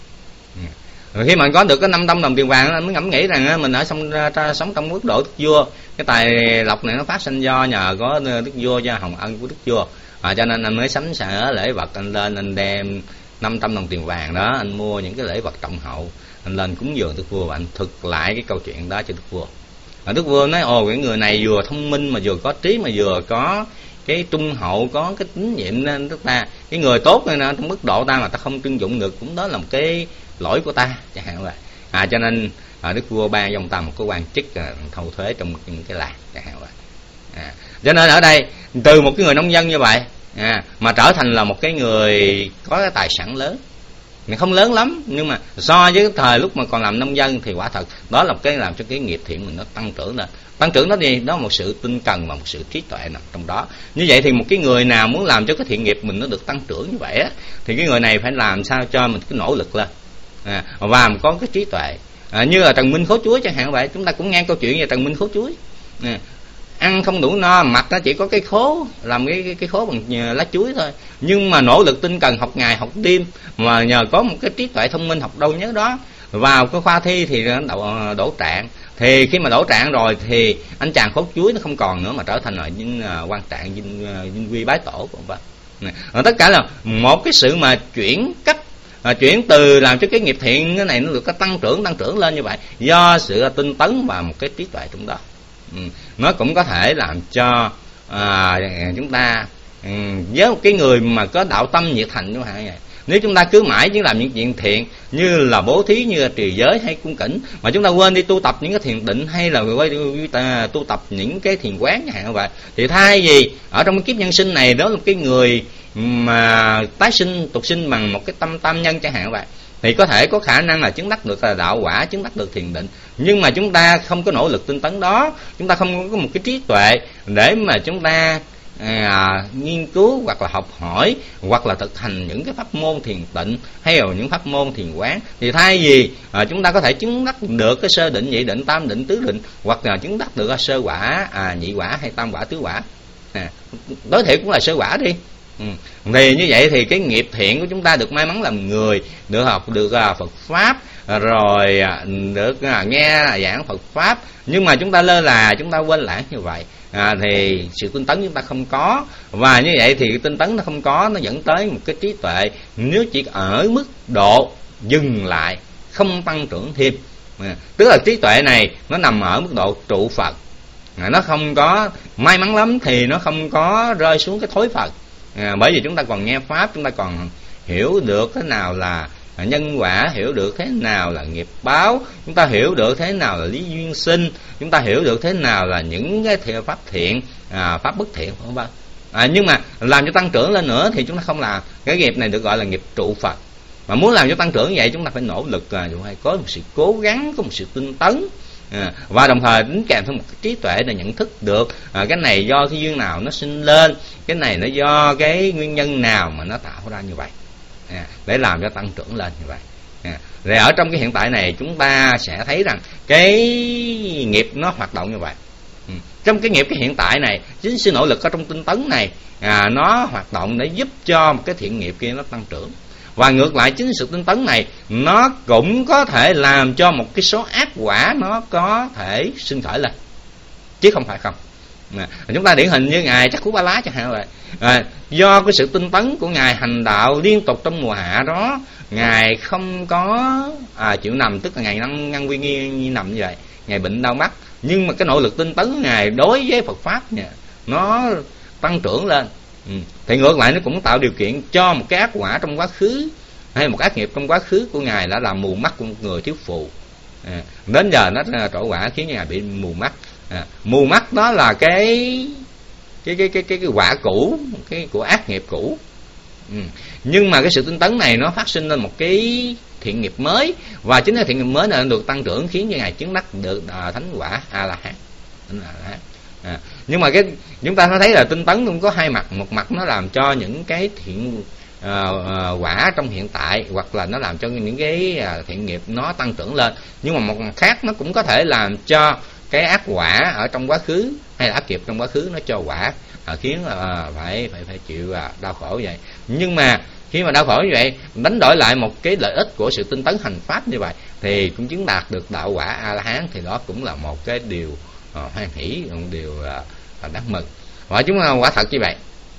Rồi khi mà anh có được cái 500 đồng tiền vàng, anh mới ngẫm nghĩ rằng mình sống trong quốc độ đức vua, cái tài lộc này nó phát sinh do nhờ có đức vua, do hồng ân của đức vua. Cho nên anh mới sắm sửa lễ vật, anh lên anh đem 500 đồng tiền vàng đó, anh mua những cái lễ vật trọng hậu, anh lên cúng dường đức vua và anh thực lại cái câu chuyện đó cho đức vua. Đức vua nói: ồ, cái người này vừa thông minh mà vừa có trí mà vừa có cái trung hậu, có cái tín nhiệm, nên tức ta cái người tốt này trong mức độ ta mà ta không trưng dụng được, cũng đó là một cái lỗi của ta chẳng hạn vậy. Cho nên đức vua ban cho ông ta một cái quan chức thâu thuế trong những cái làng chẳng hạn vậy. Cho nên ở đây từ một cái người nông dân như vậy mà trở thành là một cái người có cái tài sản lớn, không lớn lắm, nhưng mà so với cái thời lúc mà còn làm nông dân thì quả thật đó là một cái làm cho cái nghiệp thiện mình nó tăng trưởng lên. Tăng trưởng đó gì? Đó là một sự tinh cần và một sự trí tuệ nằm trong đó. Như vậy thì một cái người nào muốn làm cho cái thiện nghiệp mình nó được tăng trưởng như vậy á, thì cái người này phải làm sao cho mình cái nỗ lực lên và có cái trí tuệ. Như là Trần Minh khố chuối chẳng hạn vậy, chúng ta cũng nghe câu chuyện về Trần Minh khố chuối. Ăn không đủ no, mặt nó chỉ có cái khố, làm cái khố bằng lá chuối thôi, nhưng mà nỗ lực tinh cần học ngày học đêm, mà nhờ có một cái trí tuệ thông minh học đâu nhớ đó, vào cái khoa thi thì đỗ trạng. Thì khi mà đỗ trạng rồi thì anh chàng khố chuối nó không còn nữa, mà trở thành là quan trạng vinh quy bái tổ của ông. Tất cả là một cái sự mà chuyển cấp, chuyển từ làm cho cái nghiệp thiện cái này nó được cái tăng trưởng lên như vậy, do sự tinh tấn và một cái trí tuệ trong đó. Nó cũng có thể làm cho chúng ta với một cái người mà có đạo tâm nhiệt thành như vậy, Nếu chúng ta cứ mãi chỉ làm những chuyện thiện như là bố thí, như là trì giới hay cung kính, mà chúng ta quên đi tu tập những cái thiền định hay là tu tập những cái thiền quán chẳng hạn vậy, thì thay vì ở trong cái kiếp nhân sinh này đó là cái người mà tái sinh tục sinh bằng một cái tâm tam nhân chẳng hạn vậy, thì có thể có khả năng là chứng đắc được là đạo quả, chứng đắc được thiền định. Nhưng mà chúng ta không có nỗ lực tinh tấn đó, chúng ta không có một cái trí tuệ để mà chúng ta nghiên cứu hoặc là học hỏi hoặc là thực hành những cái pháp môn thiền tịnh hay là những pháp môn thiền quán, thì thay vì chúng ta có thể chứng đắc được cái sơ định, nhị định, tam định, tứ định, hoặc là chứng đắc được sơ quả, nhị quả hay tam quả, tứ quả, tối thiểu cũng là sơ quả đi. Thì như vậy thì cái nghiệp thiện của chúng ta được may mắn làm người, được học được Phật pháp, rồi được nghe giảng Phật pháp, nhưng mà chúng ta lơ là, chúng ta quên lãng như vậy, thì sự tinh tấn chúng ta không có. Và như vậy thì tinh tấn nó không có, nó dẫn tới một cái trí tuệ nếu chỉ ở mức độ dừng lại, không tăng trưởng thêm. Tức là trí tuệ này nó nằm ở mức độ trụ Phật, nó không có, may mắn lắm thì nó không có rơi xuống cái thối Phật. Bởi vì chúng ta còn nghe pháp, chúng ta còn hiểu được thế nào là nhân quả, hiểu được thế nào là nghiệp báo, chúng ta hiểu được thế nào là lý duyên sinh, chúng ta hiểu được thế nào là những cái pháp thiện, pháp bất thiện, không vâng. Nhưng mà làm cho tăng trưởng lên nữa thì chúng ta không làm. Cái nghiệp này được gọi là nghiệp trụ Phật. Mà muốn làm cho tăng trưởng như vậy, chúng ta phải nỗ lực, phải có một sự cố gắng, có một sự tinh tấn, và đồng thời đính kèm thêm một cái trí tuệ để nhận thức được cái này do cái duyên nào nó sinh lên, cái này nó do cái nguyên nhân nào mà nó tạo ra như vậy, để làm cho tăng trưởng lên như vậy. Rồi ở trong cái hiện tại này chúng ta sẽ thấy rằng cái nghiệp nó hoạt động như vậy. Trong cái nghiệp cái hiện tại này, chính sự nỗ lực ở trong tinh tấn này nó hoạt động để giúp cho một cái thiện nghiệp kia nó tăng trưởng. Và ngược lại, chính sự tinh tấn này nó cũng có thể làm cho một cái số ác quả nó có thể sinh khởi lên, chứ không phải không. Chúng ta điển hình như ngài Chắc Cú Ba Lá chẳng hạn vậy, do cái sự tinh tấn của ngài hành đạo liên tục trong mùa hạ đó, ngài không có chịu nằm, tức là ngài ngăn quy nghi nằm như vậy, ngài bệnh đau mắt, nhưng mà cái nỗ lực tinh tấn của ngài đối với Phật pháp nó tăng trưởng lên. Thì ngược lại nó cũng tạo điều kiện cho một cái ác quả trong quá khứ, hay một ác nghiệp trong quá khứ của ngài đã làm mù mắt của một người thiếu phụ, đến giờ nó trổ quả khiến ngài bị mù mắt. Mù mắt đó là cái quả cũ, cái của ác nghiệp cũ. Nhưng mà cái sự tinh tấn này nó phát sinh lên một cái thiện nghiệp mới, và chính cái thiện nghiệp mới này được tăng trưởng khiến cho ngài chứng đắc được thánh quả A La Hán. Nhưng mà cái chúng ta thấy là tinh tấn cũng có hai mặt. Một mặt nó làm cho những cái thiện quả trong hiện tại, hoặc là nó làm cho những cái thiện nghiệp nó tăng trưởng lên, nhưng mà một mặt khác nó cũng có thể làm cho cái ác quả ở trong quá khứ hay là ác nghiệp trong quá khứ nó cho quả, khiến phải chịu đau khổ vậy. Nhưng mà khi mà đau khổ như vậy, đánh đổi lại một cái lợi ích của sự tinh tấn hành pháp như vậy, thì cũng chứng đạt được đạo quả A La Hán, thì đó cũng là một cái điều hoan hỷ, một điều đáng mừng. Và chúng ta quả thật như vậy.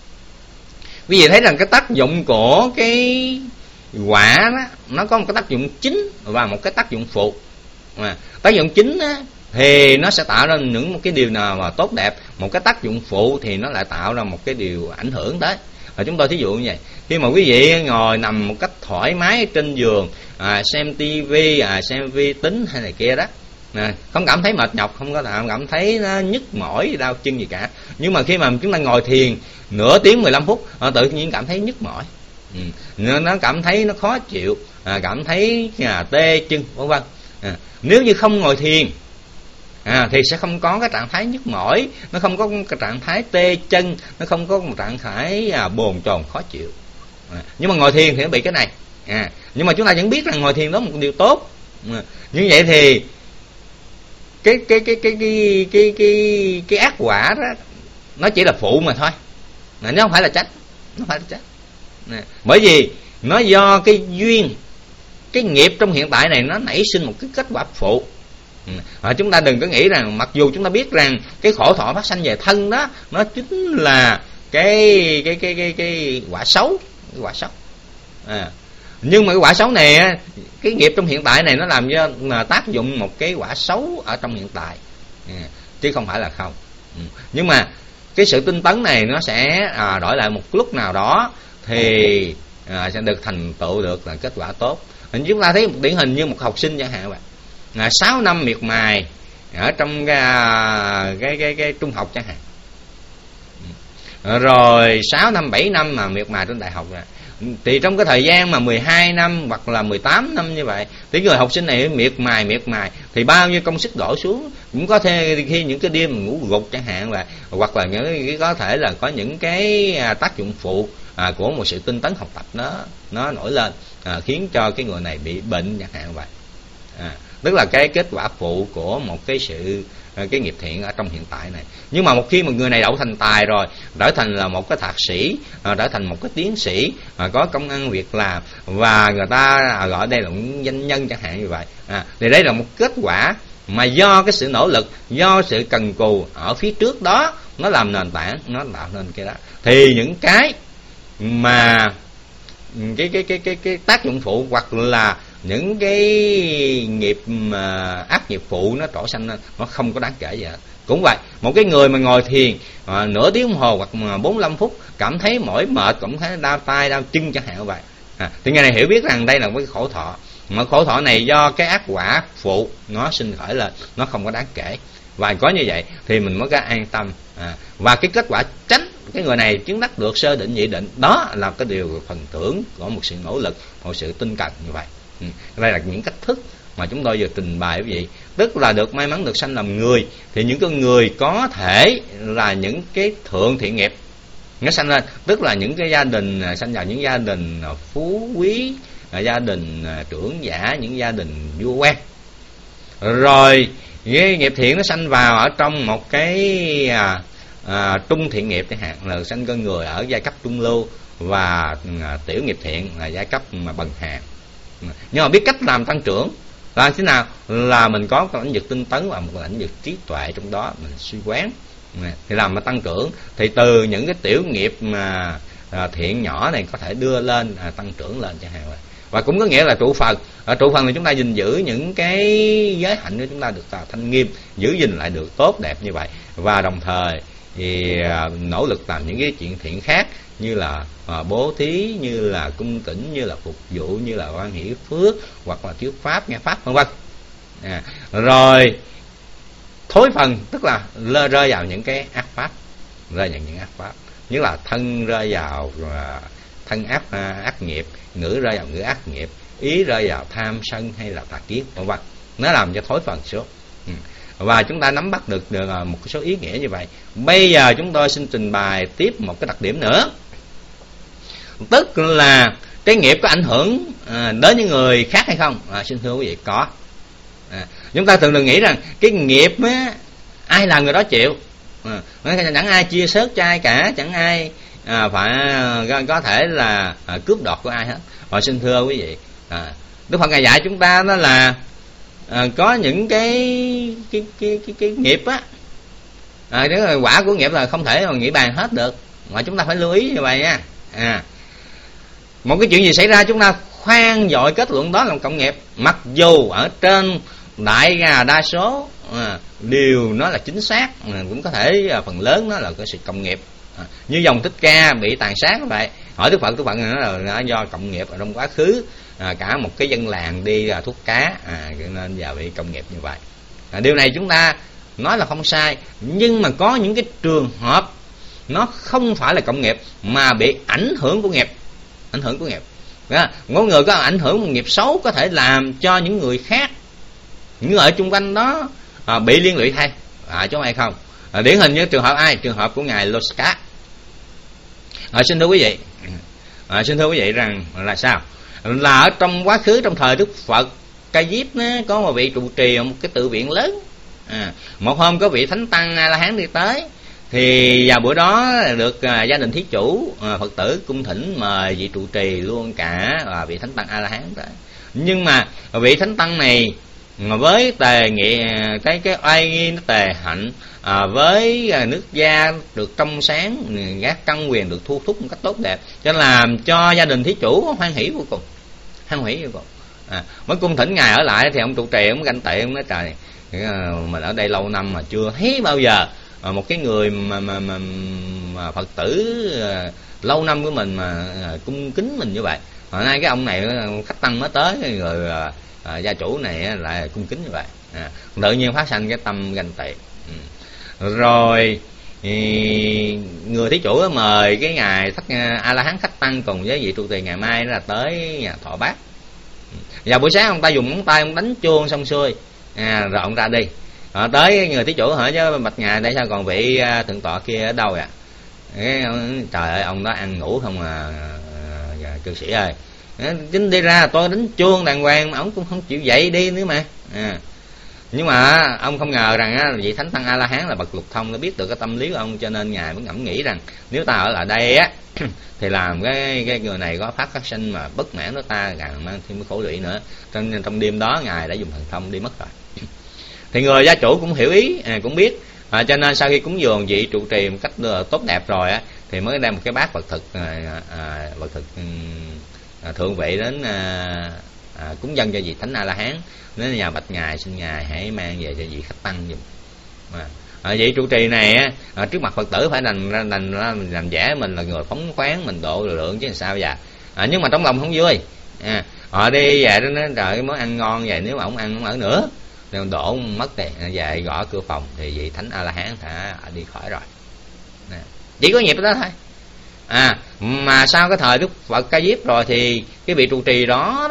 Quý vị thấy rằng cái tác dụng của cái quả đó, nó có một cái tác dụng chính và một cái tác dụng phụ. Tác dụng chính đó, thì nó sẽ tạo ra những một cái điều nào mà tốt đẹp. Một cái tác dụng phụ thì nó lại tạo ra một cái điều ảnh hưởng tới. Và chúng tôi thí dụ như vậy, khi mà quý vị ngồi nằm một cách thoải mái trên giường, xem tivi, xem vi tính hay này kia đó, không cảm thấy mệt nhọc, không có cảm thấy nó nhức mỏi, đau chân gì cả. Nhưng mà khi mà chúng ta ngồi thiền nửa tiếng 15 phút, tự nhiên cảm thấy nhức mỏi, nó cảm thấy nó khó chịu, cảm thấy tê chân, vân vân. Nếu như không ngồi thiền thì sẽ không có cái trạng thái nhức mỏi, nó không có cái trạng thái tê chân, nó không có một trạng thái bồn chồn khó chịu. Nhưng mà ngồi thiền thì nó bị cái này. Nhưng mà chúng ta vẫn biết rằng ngồi thiền đó là một điều tốt. Như vậy thì cái ác quả đó nó chỉ là phụ mà thôi, nó không phải là trách, bởi vì nó do cái duyên, cái nghiệp trong hiện tại này nó nảy sinh một cái kết quả phụ. Chúng ta đừng có nghĩ rằng, mặc dù chúng ta biết rằng cái khổ thọ phát sanh về thân đó, nó chính là cái quả xấu, nhưng mà cái quả xấu này, cái nghiệp trong hiện tại này nó làm cho tác dụng một cái quả xấu ở trong hiện tại, chứ không phải là không. Nhưng mà cái sự tinh tấn này nó sẽ đổi lại một lúc nào đó, thì sẽ được thành tựu được là kết quả tốt. Chúng ta thấy một điển hình như một học sinh chẳng hạn vậy, 6 năm miệt mài ở trong cái trung học chẳng hạn, rồi 6 năm 7 năm mà miệt mài trên đại học rồi, thì trong cái thời gian mà 12 năm hoặc là 18 năm như vậy, thì người học sinh này miệt mài thì bao nhiêu công sức đổ xuống. Cũng có thể khi những cái đêm ngủ gục chẳng hạn vậy, hoặc là những có thể là có những cái tác dụng phụ của một sự tinh tấn học tập nó nổi lên, khiến cho cái người này bị bệnh chẳng hạn vậy. Tức là cái kết quả phụ của một cái nghiệp thiện ở trong hiện tại này. Nhưng mà một khi một người này đậu thành tài rồi, trở thành là một cái thạc sĩ, trở thành một cái tiến sĩ, có công ăn việc làm, và người ta gọi đây là một doanh nhân chẳng hạn như vậy, thì đây là một kết quả mà do cái sự nỗ lực, do sự cần cù ở phía trước đó, nó làm nền tảng, nó tạo nên cái đó. Thì những cái mà cái tác dụng phụ hoặc là những cái nghiệp ác nghiệp phụ nó trổ sanh lên, nó không có đáng kể gì hết. Cũng vậy, một cái người mà ngồi thiền nửa tiếng đồng hồ hoặc 45 phút cảm thấy mỏi mệt, cũng thấy đau tay đau chân chẳng hạn vậy, thì người này hiểu biết rằng đây là một cái khổ thọ, mà khổ thọ này do cái ác quả phụ nó sinh khởi lên, nó không có đáng kể. Và có như vậy thì mình mới có an tâm, và cái kết quả tránh cái người này chứng đắc được sơ định nhị định, đó là cái điều phần thưởng của một sự nỗ lực, một sự tinh cần như vậy. Đây là những cách thức mà chúng tôi vừa trình bày quý vị. Tức là được may mắn được sanh làm người, thì những con người có thể là những cái thượng thiện nghiệp nó sanh lên, tức là những cái gia đình sanh vào những gia đình phú quý, gia đình trưởng giả, những gia đình vua quan. Rồi cái nghiệp thiện nó sanh vào ở trong một cái trung thiện nghiệp chẳng hạn, là sanh con người ở giai cấp trung lưu, và tiểu nghiệp thiện là giai cấp mà bần hàn. Nhưng mà biết cách làm tăng trưởng là thế nào, là mình có cái lãnh vực tinh tấn và một lãnh vực trí tuệ trong đó, mình suy quán thì làm mà tăng trưởng. Thì từ những cái tiểu nghiệp mà thiện nhỏ này có thể đưa lên tăng trưởng lên chẳng hạn vậy. Và cũng có nghĩa là trụ phần. Ở trụ phần thì chúng ta gìn giữ những cái giới hạnh của chúng ta được thanh nghiêm, giữ gìn lại được tốt đẹp như vậy, và đồng thời thì nỗ lực làm những cái chuyện thiện khác, như là bố thí, như là cung kính, như là phục vụ, như là hoan hỷ phước, hoặc là thuyết pháp, nghe pháp, vân vân. Rồi thối phần, tức là rơi vào những cái ác pháp, rơi vào những ác pháp, như là thân rơi vào thân ác nghiệp, ngữ rơi vào ngữ ác nghiệp, ý rơi vào tham sân hay là tà kiến, vân vân. Nó làm cho thối phần xuống. Và chúng ta nắm bắt được một số ý nghĩa như vậy. Bây giờ chúng tôi xin trình bày tiếp một cái đặc điểm nữa, tức là cái nghiệp có ảnh hưởng đến những người khác hay không? Xin thưa quý vị, có. Chúng ta thường nghĩ rằng cái nghiệp á, ai làm người đó chịu, chẳng ai chia sớt cho ai cả, chẳng ai phải có thể là cướp đoạt của ai hết. Và xin thưa quý vị, Đức Phật Ngài dạy chúng ta đó là có những cái nghiệp á, cái quả của nghiệp là không thể mà nghĩ bàn hết được, mà chúng ta phải lưu ý như vậy nha. Một cái chuyện gì xảy ra chúng ta khoan vội kết luận đó là một cộng nghiệp, mặc dù ở trên đa số điều nó là chính xác, cũng có thể phần lớn nó là cái sự cộng nghiệp. Như dòng Thích Ca bị tàn sát vậy, hỏi Đức Phật nói là do cộng nghiệp ở trong quá khứ, cả một cái dân làng đi thuốc cá, nên giờ bị cộng nghiệp như vậy. Điều này chúng ta nói là không sai, nhưng mà có những cái trường hợp nó không phải là cộng nghiệp mà bị ảnh hưởng của nghiệp. Mỗi người có ảnh hưởng một nghiệp xấu có thể làm cho những người khác, những người ở chung quanh đó bị liên lụy thay, chứ không hay không. Điển hình như trường hợp ai? Trường hợp của ngài Losca. Xin thưa quý vị rằng là sao? Là ở trong quá khứ, trong thời Đức Phật Ca Diếp có một vị trụ trì một cái tự viện lớn. Một hôm có vị thánh tăng A La Hán đi tới, thì vào bữa đó được gia đình thí chủ Phật tử cung thỉnh mời vị trụ trì luôn cả vị thánh tăng A La Hán tới. Nhưng mà vị thánh tăng này với tề nghị cái oai nghi nó tề hạnh, với nước da được trong sáng, các căn quyền được thu thúc một cách tốt đẹp, cho làm cho gia đình thí chủ hoan hỷ vô cùng. Mới cung thỉnh ngài ở lại thì ông trụ trì ông ganh tị, ông nói trời, mình ở đây lâu năm mà chưa thấy bao giờ một cái người mà Phật tử lâu năm của mình mà cung kính mình như vậy. Hồi nay cái ông này khách tăng mới tới rồi gia chủ này lại cung kính như vậy, tự nhiên phát sanh cái tâm ganh tị. Rồi người thí chủ mời cái ngài A La Hán khách tăng cùng với vị trụ trì ngày mai là tới nhà thọ bát. Vào buổi sáng ông ta dùng móng tay ông đánh chuông xong xuôi, rồi ông ra đi. Tới người thí chủ hỏi chứ bạch ngài tại sao còn vị thượng tọa kia ở đâu vậy? Trời ơi, ông đó ăn ngủ không cư sĩ ơi. Chính đi ra tôi đánh chuông đàng hoàng mà ông cũng không chịu dậy đi nữa mà. Nhưng mà ông không ngờ rằng vị thánh tăng A La Hán là bậc lục thông, nó biết được cái tâm lý của ông, cho nên ngài mới ngẫm nghĩ rằng nếu ta ở lại đây á thì làm cái người này có phát sinh mà bất mãn, nó ta càng mang thêm cái khổ lụy nữa. Trong đêm đó ngài đã dùng thần thông đi mất rồi. Thì người gia chủ cũng hiểu ý, cũng biết, cho nên sau khi cúng dường vị trụ trì một cách tốt đẹp rồi á thì mới đem một cái bát vật thực thượng vị đến cúng dâng cho vị thánh A La Hán. Đến nhà bạch ngài xin ngài hãy mang về cho vị khách tăng giùm. Vị trụ trì này trước mặt Phật tử phải làm vẻ mình là người phóng khoáng, mình độ lượng chứ làm sao vậy. Nhưng mà trong lòng không vui. Họ đi về đó nói trời, món ăn ngon vậy nếu mà ông ăn không ở nữa thì đổ mất tiền. Về gõ cửa phòng thì vị thánh A La Hán đã đi khỏi rồi. Chỉ có nghiệp đó thôi. Mà sau cái thời Đức Phật Ca Diếp rồi thì cái vị trụ trì đó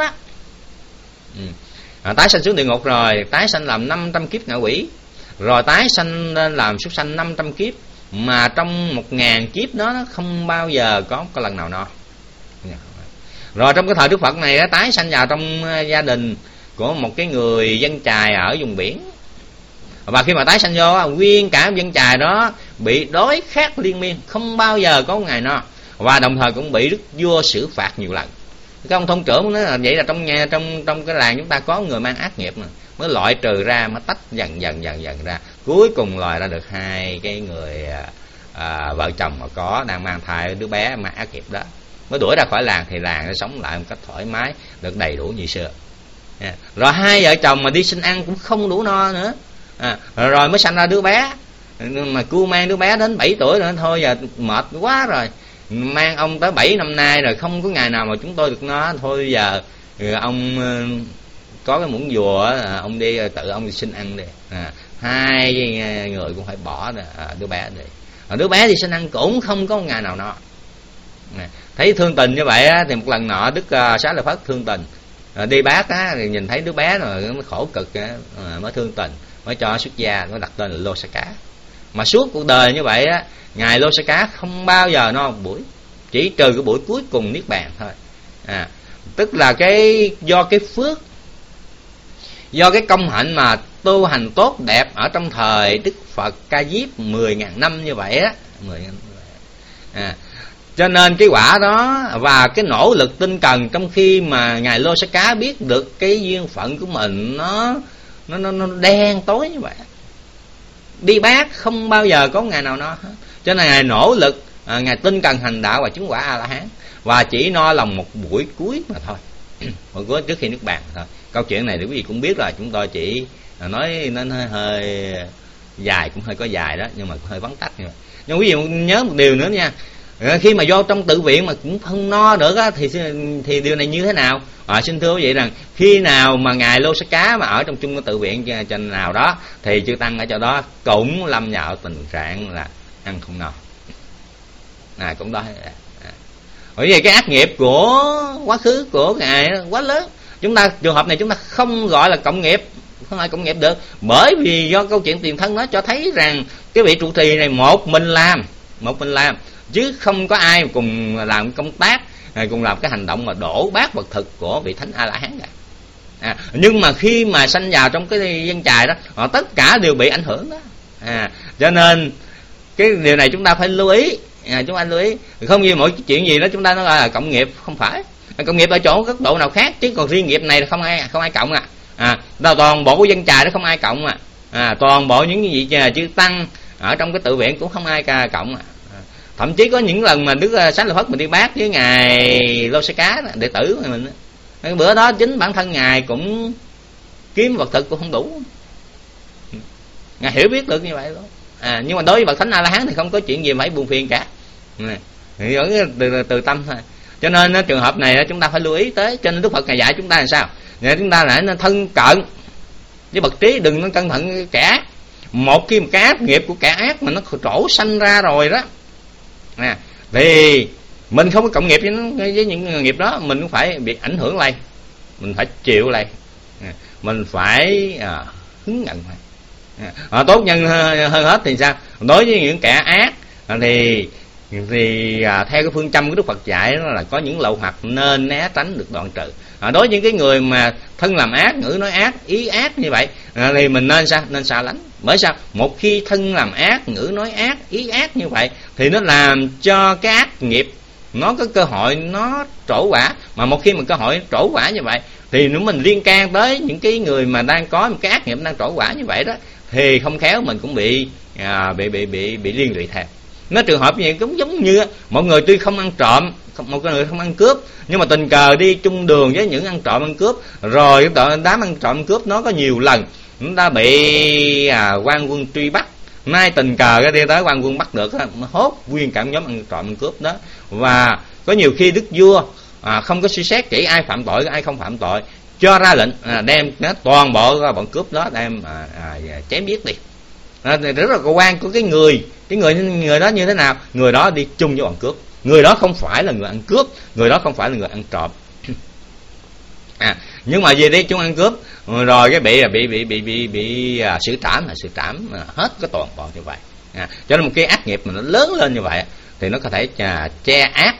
tái sanh xuống địa ngục, rồi tái sanh làm 500 kiếp ngạ quỷ, rồi tái sanh lên làm súc sanh 500 kiếp, mà trong 1000 kiếp đó nó không bao giờ có lần nào no. Rồi trong cái thời Đức Phật này tái sanh vào trong gia đình của một cái người dân chài ở vùng biển, và khi mà tái sanh vô nguyên cả dân chài đó bị đói khát liên miên, không bao giờ có ngày no, và đồng thời cũng bị đức vua xử phạt nhiều lần. Cái ông thôn trưởng nói là vậy là trong cái làng chúng ta có người mang ác nghiệp mà, mới loại trừ ra, mới tách dần dần ra, cuối cùng loại ra được 2 cái người vợ chồng mà đang mang thai đứa bé mang ác nghiệp đó, mới đuổi ra khỏi làng, thì làng nó sống lại một cách thoải mái, được đầy đủ như xưa. Rồi 2 vợ chồng mà đi xin ăn cũng không đủ no nữa, rồi mới sanh ra đứa bé, mà cu mang đứa bé đến 7 tuổi nữa, thôi giờ mệt quá rồi, mang ông tới 7 năm nay rồi không có ngày nào mà chúng tôi được nó, thôi giờ ông có cái muỗng dùa ông đi tự ông đi xin ăn đi. 2 người cũng phải bỏ đứa bé đi. Đứa bé thì xin ăn cũng không có ngày nào nó. Thấy thương tình như vậy thì một lần nọ Đức Xá Lợi Phất thương tình đi bác thì nhìn thấy đứa bé rồi nó khổ cực mới thương tình, mới cho xuất gia, mới đặt tên là Lô Sa Cá. Mà suốt cuộc đời như vậy ngài Lô Sa Cá không bao giờ no một buổi, chỉ trừ cái buổi cuối cùng niết bàn thôi. Tức là do cái phước, do cái công hạnh mà tu hành tốt đẹp ở trong thời Đức Phật Ca Diếp 10.000 năm như vậy á, cho nên cái quả đó và cái nỗ lực tinh cần, trong khi mà ngài Lô Sa Cá biết được cái duyên phận của mình nó đen tối như vậy, đi bác không bao giờ có ngày nào no hết, cho nên ngài nỗ lực, ngài tinh cần hành đạo và chứng quả A La Hán, và chỉ no lòng một buổi cuối mà thôi, buổi cuối trước khi niết bàn thôi. Câu chuyện này thì quý vị cũng biết rồi, chúng tôi chỉ nói nó hơi dài, cũng hơi có dài đó, nhưng mà cũng hơi vắn tắt như vậy. Nhưng quý vị nhớ một điều nữa nha, khi mà vô trong tự viện mà cũng không no được á, thì điều này như thế nào? Xin thưa quý vị rằng khi nào mà ngài Lô Sa Cá mà ở trong chung cái tự viện trên nào đó, thì chư tăng ở chỗ đó cũng lâm vào tình trạng là ăn không no. Cũng đó. Bởi vì cái ác nghiệp của quá khứ của ngài quá lớn. Chúng ta trường hợp này chúng ta không gọi là cộng nghiệp, không ai cộng nghiệp được, bởi vì do câu chuyện tiền thân nó cho thấy rằng cái vị trụ trì này một mình làm, chứ không có ai cùng làm công tác, cùng làm cái hành động mà đổ bát vật thực của vị thánh A La Hán cả. Nhưng mà khi mà sanh vào trong cái dân chài đó, họ tất cả đều bị ảnh hưởng đó. Cho nên cái điều này chúng ta phải lưu ý, không như mỗi chuyện gì đó chúng ta nói là cộng nghiệp, không phải. Cộng nghiệp ở chỗ cấp độ nào khác, chứ còn riêng nghiệp này là không ai cộng toàn bộ của dân chài đó không ai cộng toàn bộ những vị chư tăng ở trong cái tự viện cũng không ai cộng. Thậm chí có những lần mà Đức Xá Lợi Phất mình đi bác với ngài Lô Sa Cá đệ tử mình, cái bữa đó chính bản thân ngài cũng kiếm vật thực cũng không đủ, ngài hiểu biết được như vậy luôn. Nhưng mà đối với bậc thánh A La Hán thì không có chuyện gì phải buồn phiền cả. từ tâm thôi. Cho nên trường hợp này chúng ta phải lưu ý tới. Cho nên Đức Phật Ngài dạy chúng ta làm sao? Để chúng ta lại nên thân cận với bậc trí, đừng nên cẩn thận kẻ ác. Một khi cái ác nghiệp của kẻ ác mà nó trổ sanh ra rồi đó, thì mình không có cộng nghiệp với những nghiệp đó, mình cũng phải bị ảnh hưởng lây, mình phải chịu lây, mình phải hứng nhận. Tốt nhân hơn hết thì sao? Đối với những kẻ ác thì theo cái phương châm của Đức Phật dạy đó là có những lậu hoặc nên né tránh được đoạn trừ. Đối với những cái người mà thân làm ác, ngữ nói ác, ý ác như vậy thì mình nên sao? Nên xa lánh. Bởi sao? Một khi thân làm ác, ngữ nói ác, ý ác như vậy thì nó làm cho cái ác nghiệp nó có cơ hội nó trổ quả. Mà một khi mà cơ hội trổ quả như vậy thì nếu mình liên can tới những cái người mà đang có một cái ác nghiệp đang trổ quả như vậy đó, thì không khéo mình cũng bị liên lụy theo. Nó trường hợp như vậy cũng giống như một người tuy không ăn trộm, một người không ăn cướp, nhưng mà tình cờ đi chung đường với những ăn trộm ăn cướp, rồi đám ăn trộm ăn cướp nó có nhiều lần chúng ta bị quan quân truy bắt. Nay tình cờ cái đi tới quan quân bắt được, hốt nguyên cả nhóm ăn trộm ăn cướp đó. Và có nhiều khi đức vua không có suy xét kỹ ai phạm tội ai không phạm tội, cho ra lệnh đem toàn bộ bọn cướp đó đem chém giết đi. Rất là quan của cái người đó như thế nào? Người đó đi chung với bọn cướp, người đó không phải là người ăn cướp, người đó không phải là người ăn trộm. Nhưng mà vì đi chung ăn cướp rồi cái bị xử trảm hết cái toàn bộ như vậy. Cho nên một cái ác nghiệp mà nó lớn lên như vậy thì nó có thể che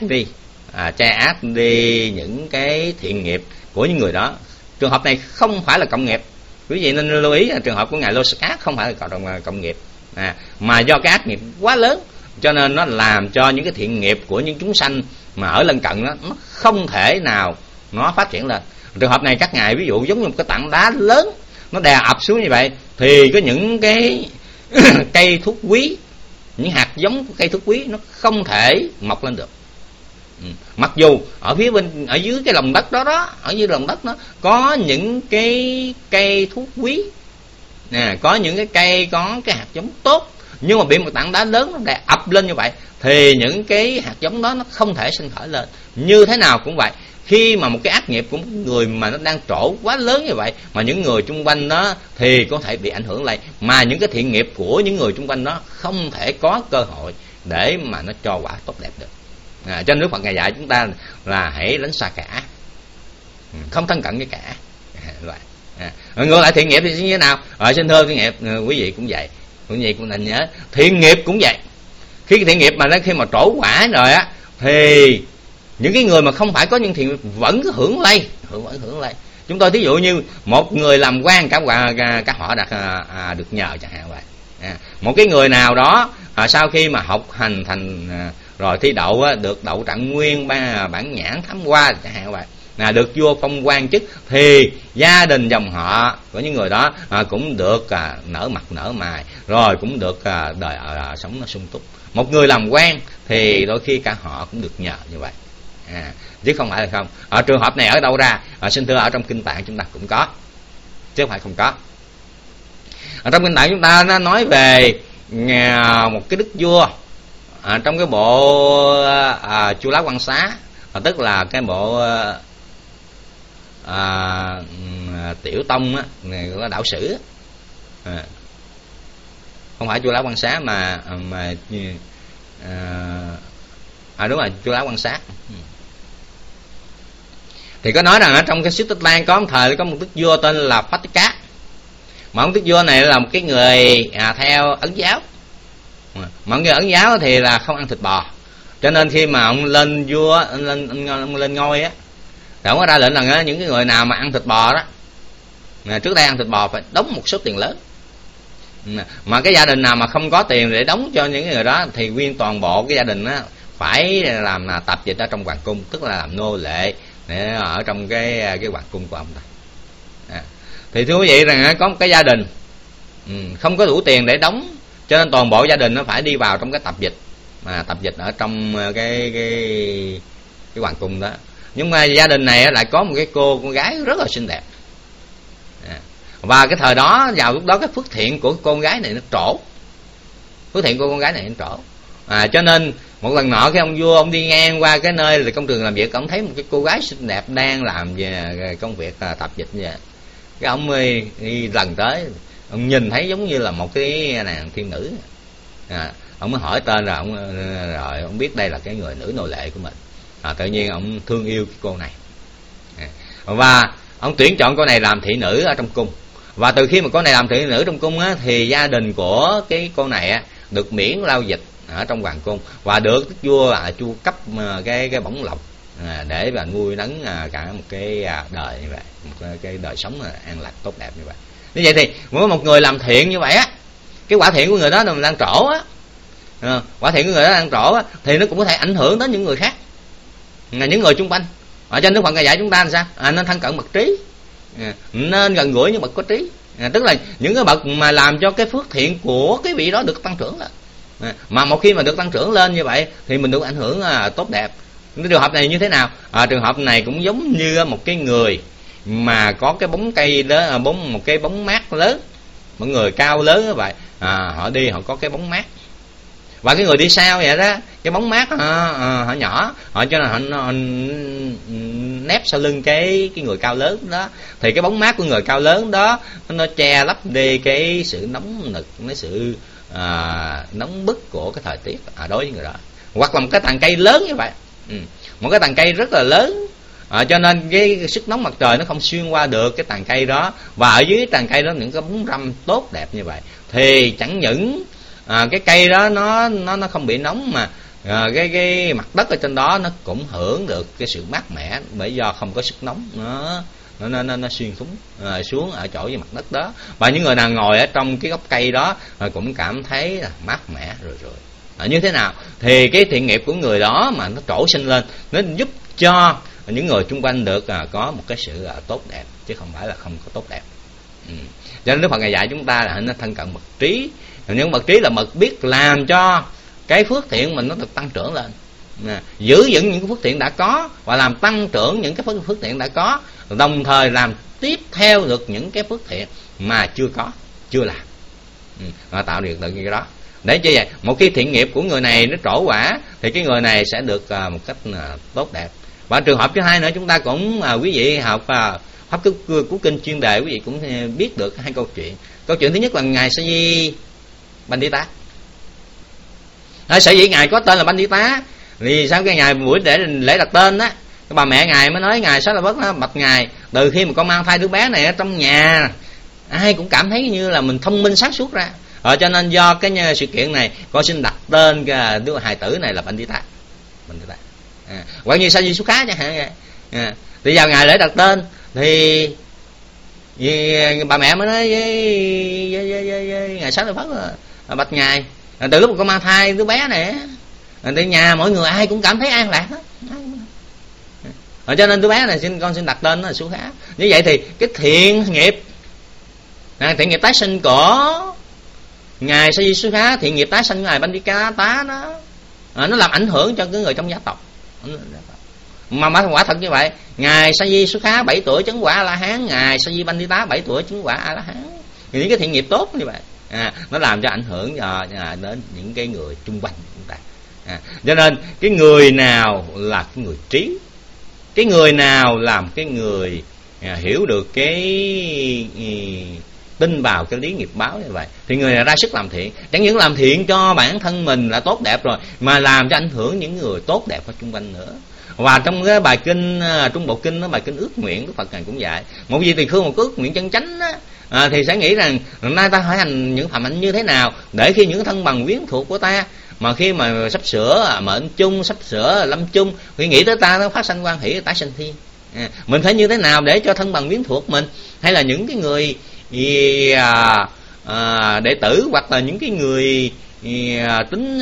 ác đi những cái thiện nghiệp của những người đó. Trường hợp này không phải là cộng nghiệp, quý vị nên lưu ý là trường hợp của ngài Lô-sê-cát không phải là cộng nghiệp, mà do cái ác nghiệp quá lớn cho nên nó làm cho những cái thiện nghiệp của những chúng sanh mà ở lân cận đó, nó không thể nào nó phát triển lên. Trường hợp này các ngài ví dụ giống như một cái tảng đá lớn nó đè ập xuống như vậy, thì có những cái cây thuốc quý, những hạt giống của cây thuốc quý nó không thể mọc lên được. Mặc dù ở dưới cái lòng đất đó, ở dưới lòng đất nó có những cái cây thuốc quý, có những cái cây có cái hạt giống tốt, nhưng mà bị một tảng đá lớn nó đè ập lên như vậy thì những cái hạt giống đó nó không thể sinh khởi lên. Như thế nào cũng vậy, khi mà một cái ác nghiệp của một người mà nó đang trổ quá lớn như vậy, mà những người chung quanh đó thì có thể bị ảnh hưởng lại, mà những cái thiện nghiệp của những người chung quanh đó không thể có cơ hội để mà nó cho quả tốt đẹp được. Cho nên Đức Phật Ngài dạy chúng ta là hãy tránh xa kẻ ác, không thân cận với kẻ ác. Ngược lại thiện nghiệp thì như thế nào? Xin thưa thiện nghiệp, quý vị cũng vậy, quý vị cũng nên nhớ thiện nghiệp cũng vậy. Khi thiện nghiệp mà nó khi mà trổ quả rồi á, thì những cái người mà không phải có những thiện nghiệp vẫn hưởng lây. Chúng tôi thí dụ như một người làm quan cả họ được nhờ chẳng hạn vậy. Một cái người nào đó sau khi mà học hành thành rồi thi đậu được đậu trạng nguyên, bản nhãn thám hoa chẳng hạn vậy, được vua phong quan chức, thì gia đình dòng họ của những người đó cũng được nở mặt nở mày, rồi cũng được đời sống nó sung túc. Một người làm quan thì đôi khi cả họ cũng được nhờ như vậy, chứ không phải là không. Ở trường hợp này ở đâu ra? Xin thưa, ở trong kinh Tạng chúng ta cũng có, chứ không phải không có. Ở trong kinh Tạng chúng ta nó nói về một cái đức vua trong cái bộ Chu Lá Quan Xá, tức là cái bộ Tiểu Tông á, có đạo sử, không phải Chu Lá Quan Xá mà đúng rồi, Chu Lá Quan Xá. Thì có nói rằng ở trong cái xứ Tích Lan có một thời có một đức vua tên là Phách Cá. Mà ông đức vua này là một cái người theo Ấn giáo. Mà người Ấn giáo thì là không ăn thịt bò, cho nên khi mà ông lên vua, ông lên ngôi á, thì ông có ra lệnh là những cái người nào mà ăn thịt bò đó, trước đây ăn thịt bò phải đóng một số tiền lớn. Mà cái gia đình nào mà không có tiền để đóng cho những người đó thì nguyên toàn bộ cái gia đình đó phải làm tạp dịch ở trong hoàng cung, tức là làm nô lệ ở trong cái hoàng cung của ông ta. Thì thưa quý vị rằng có một cái gia đình không có đủ tiền để đóng, cho nên toàn bộ gia đình nó phải đi vào trong cái tập dịch ở trong cái hoàng cung đó. Nhưng mà gia đình này lại có một cái con gái rất là xinh đẹp, và cái thời đó vào lúc đó cái phước thiện của con gái này nó trổ, Cho nên một lần nọ cái ông vua ông đi ngang qua cái nơi là công trường làm việc, ông thấy một cái cô gái xinh đẹp đang làm về công việc tạp dịch vậy. Cái ông đi lần tới, ông nhìn thấy giống như là một cái nàng thiên nữ. Ông mới hỏi tên rồi ông biết đây là cái người nữ nô lệ của mình. Tự nhiên ông thương yêu cái cô này, và ông tuyển chọn cô này làm thị nữ ở trong cung. Và từ khi mà cô này làm thị nữ trong cung á, thì gia đình của cái cô này á, được miễn lao dịch ở trong hoàng cung, và được vua chu cấp cái bổng lộc để mà nuôi nấng cả một cái đời như vậy, một cái đời sống an lạc tốt đẹp như vậy. Như vậy thì mỗi một người làm thiện như vậy á, cái quả thiện của người đó đang trổ á, quả thiện của người đó đang trổ á, thì nó cũng có thể ảnh hưởng đến những người khác, những người xung quanh. Ở trên Đức Phật Ngài dạy chúng ta là sao? Nên thân cận bậc trí, nên gần gũi những bậc có trí, tức là những cái bậc mà làm cho cái phước thiện của cái vị đó được tăng trưởng lên. Mà một khi mà được tăng trưởng lên như vậy thì mình được ảnh hưởng tốt đẹp. Cái trường hợp này như thế nào? Trường hợp này cũng giống như một cái người mà có cái bóng cây đó, một cái bóng mát lớn, một người cao lớn như vậy, họ đi họ có cái bóng mát, và cái người đi sau vậy đó, cái bóng mát họ nhỏ, họ cho là họ nép sau lưng cái người cao lớn đó, thì cái bóng mát của người cao lớn đó nó che lấp đi cái sự nóng nực, cái sự nóng bức của cái thời tiết đối với người đó. Hoặc là một cái tàn cây lớn như vậy, một cái tàn cây rất là lớn, cho nên cái sức nóng mặt trời nó không xuyên qua được cái tàn cây đó, và ở dưới tàn cây đó những cái bóng râm tốt đẹp như vậy, thì chẳng những cái cây đó nó không bị nóng, mà cái mặt đất ở trên đó nó cũng hưởng được cái sự mát mẻ, bởi do không có sức nóng nó xuyên xuống ở chỗ với mặt đất đó. Và những người nào ngồi ở trong cái gốc cây đó cũng cảm thấy là mát mẻ rồi. Như thế nào? Thì cái thiện nghiệp của người đó mà nó trổ sinh lên, nó giúp cho những người xung quanh được có một cái sự tốt đẹp, chứ không phải là không có tốt đẹp. Cho nên Đức Phật Ngài dạy chúng ta là nên thân cận bậc trí. Những bậc trí là bậc biết làm cho cái phước thiện mình nó được tăng trưởng lên, giữ vững những cái phước thiện đã có và làm tăng trưởng những cái phước thiện đã có, đồng thời làm tiếp theo được những cái phước thiện mà chưa làm, và tạo được cái đó. Để cho vậy một khi thiện nghiệp của người này nó trổ quả thì cái người này sẽ được một cách tốt đẹp. Và trường hợp thứ hai nữa, chúng ta cũng quý vị học pháp cứu kinh chuyên đề, quý vị cũng biết được hai câu chuyện. Câu chuyện thứ nhất là ngài Sa Di Pandita. Sở dĩ ngài có tên là Pandita thì sau cái ngày buổi để lễ đặt tên đó, cái bà mẹ ngài mới nói ngài Xá Lợi Phất đó, bạch ngài, từ khi mà con mang thai đứa bé này ở trong nhà, ai cũng cảm thấy như là mình thông minh sáng suốt ra, cho nên do cái sự kiện này con xin đặt tên cái đứa hài tử này là Pandita. Quả như Sa Di Xúc Khá chẳng hạn. Thì vào ngày lễ đặt tên thì bà mẹ mới nói với ngài Xá Lợi Phất là bạch ngài, từ lúc mà con mang thai đứa bé này thì nhà mọi người ai cũng cảm thấy an lạc hết, cho nên đứa bé này con xin đặt tên nó là Xúc Khá. Như vậy thì cái thiện nghiệp tái sinh của ngài Sa Di Xúc Khá, thiện nghiệp tái sinh của ngài Pandita đó, nó làm ảnh hưởng cho cái người trong gia tộc. Mà quả thật như vậy, ngài Sa Di Xúc Khá 7 tuổi chứng quả A La Hán, ngài Sa Di Pandita 7 tuổi chứng quả A La Hán. Những cái thiện nghiệp tốt như vậy nó làm cho ảnh hưởng đến những cái người chung quanh chúng ta. Cho nên cái người nào là cái người trí, cái người nào làm cái người hiểu được cái tin vào cái lý nghiệp báo như vậy, thì người này ra sức làm thiện. Chẳng những làm thiện cho bản thân mình là tốt đẹp rồi, mà làm cho ảnh hưởng những người tốt đẹp ở chung quanh nữa. Và trong cái bài kinh Trung Bộ Kinh, nó bài kinh ước nguyện, Đức Phật Ngài cũng dạy một vị tỳ khưu một ước nguyện chân chánh đó, thì sẽ nghĩ rằng nay ta phải hành những phạm hạnh như thế nào để khi những thân bằng quyến thuộc của ta mà khi mà sắp sửa mệnh chung, sắp sửa lâm chung, khi nghĩ tới ta nó phát sanh quan hỷ tái sinh thiên. Mình phải như thế nào để cho thân bằng quyến thuộc mình, hay là những cái người đệ tử, hoặc là những cái người tính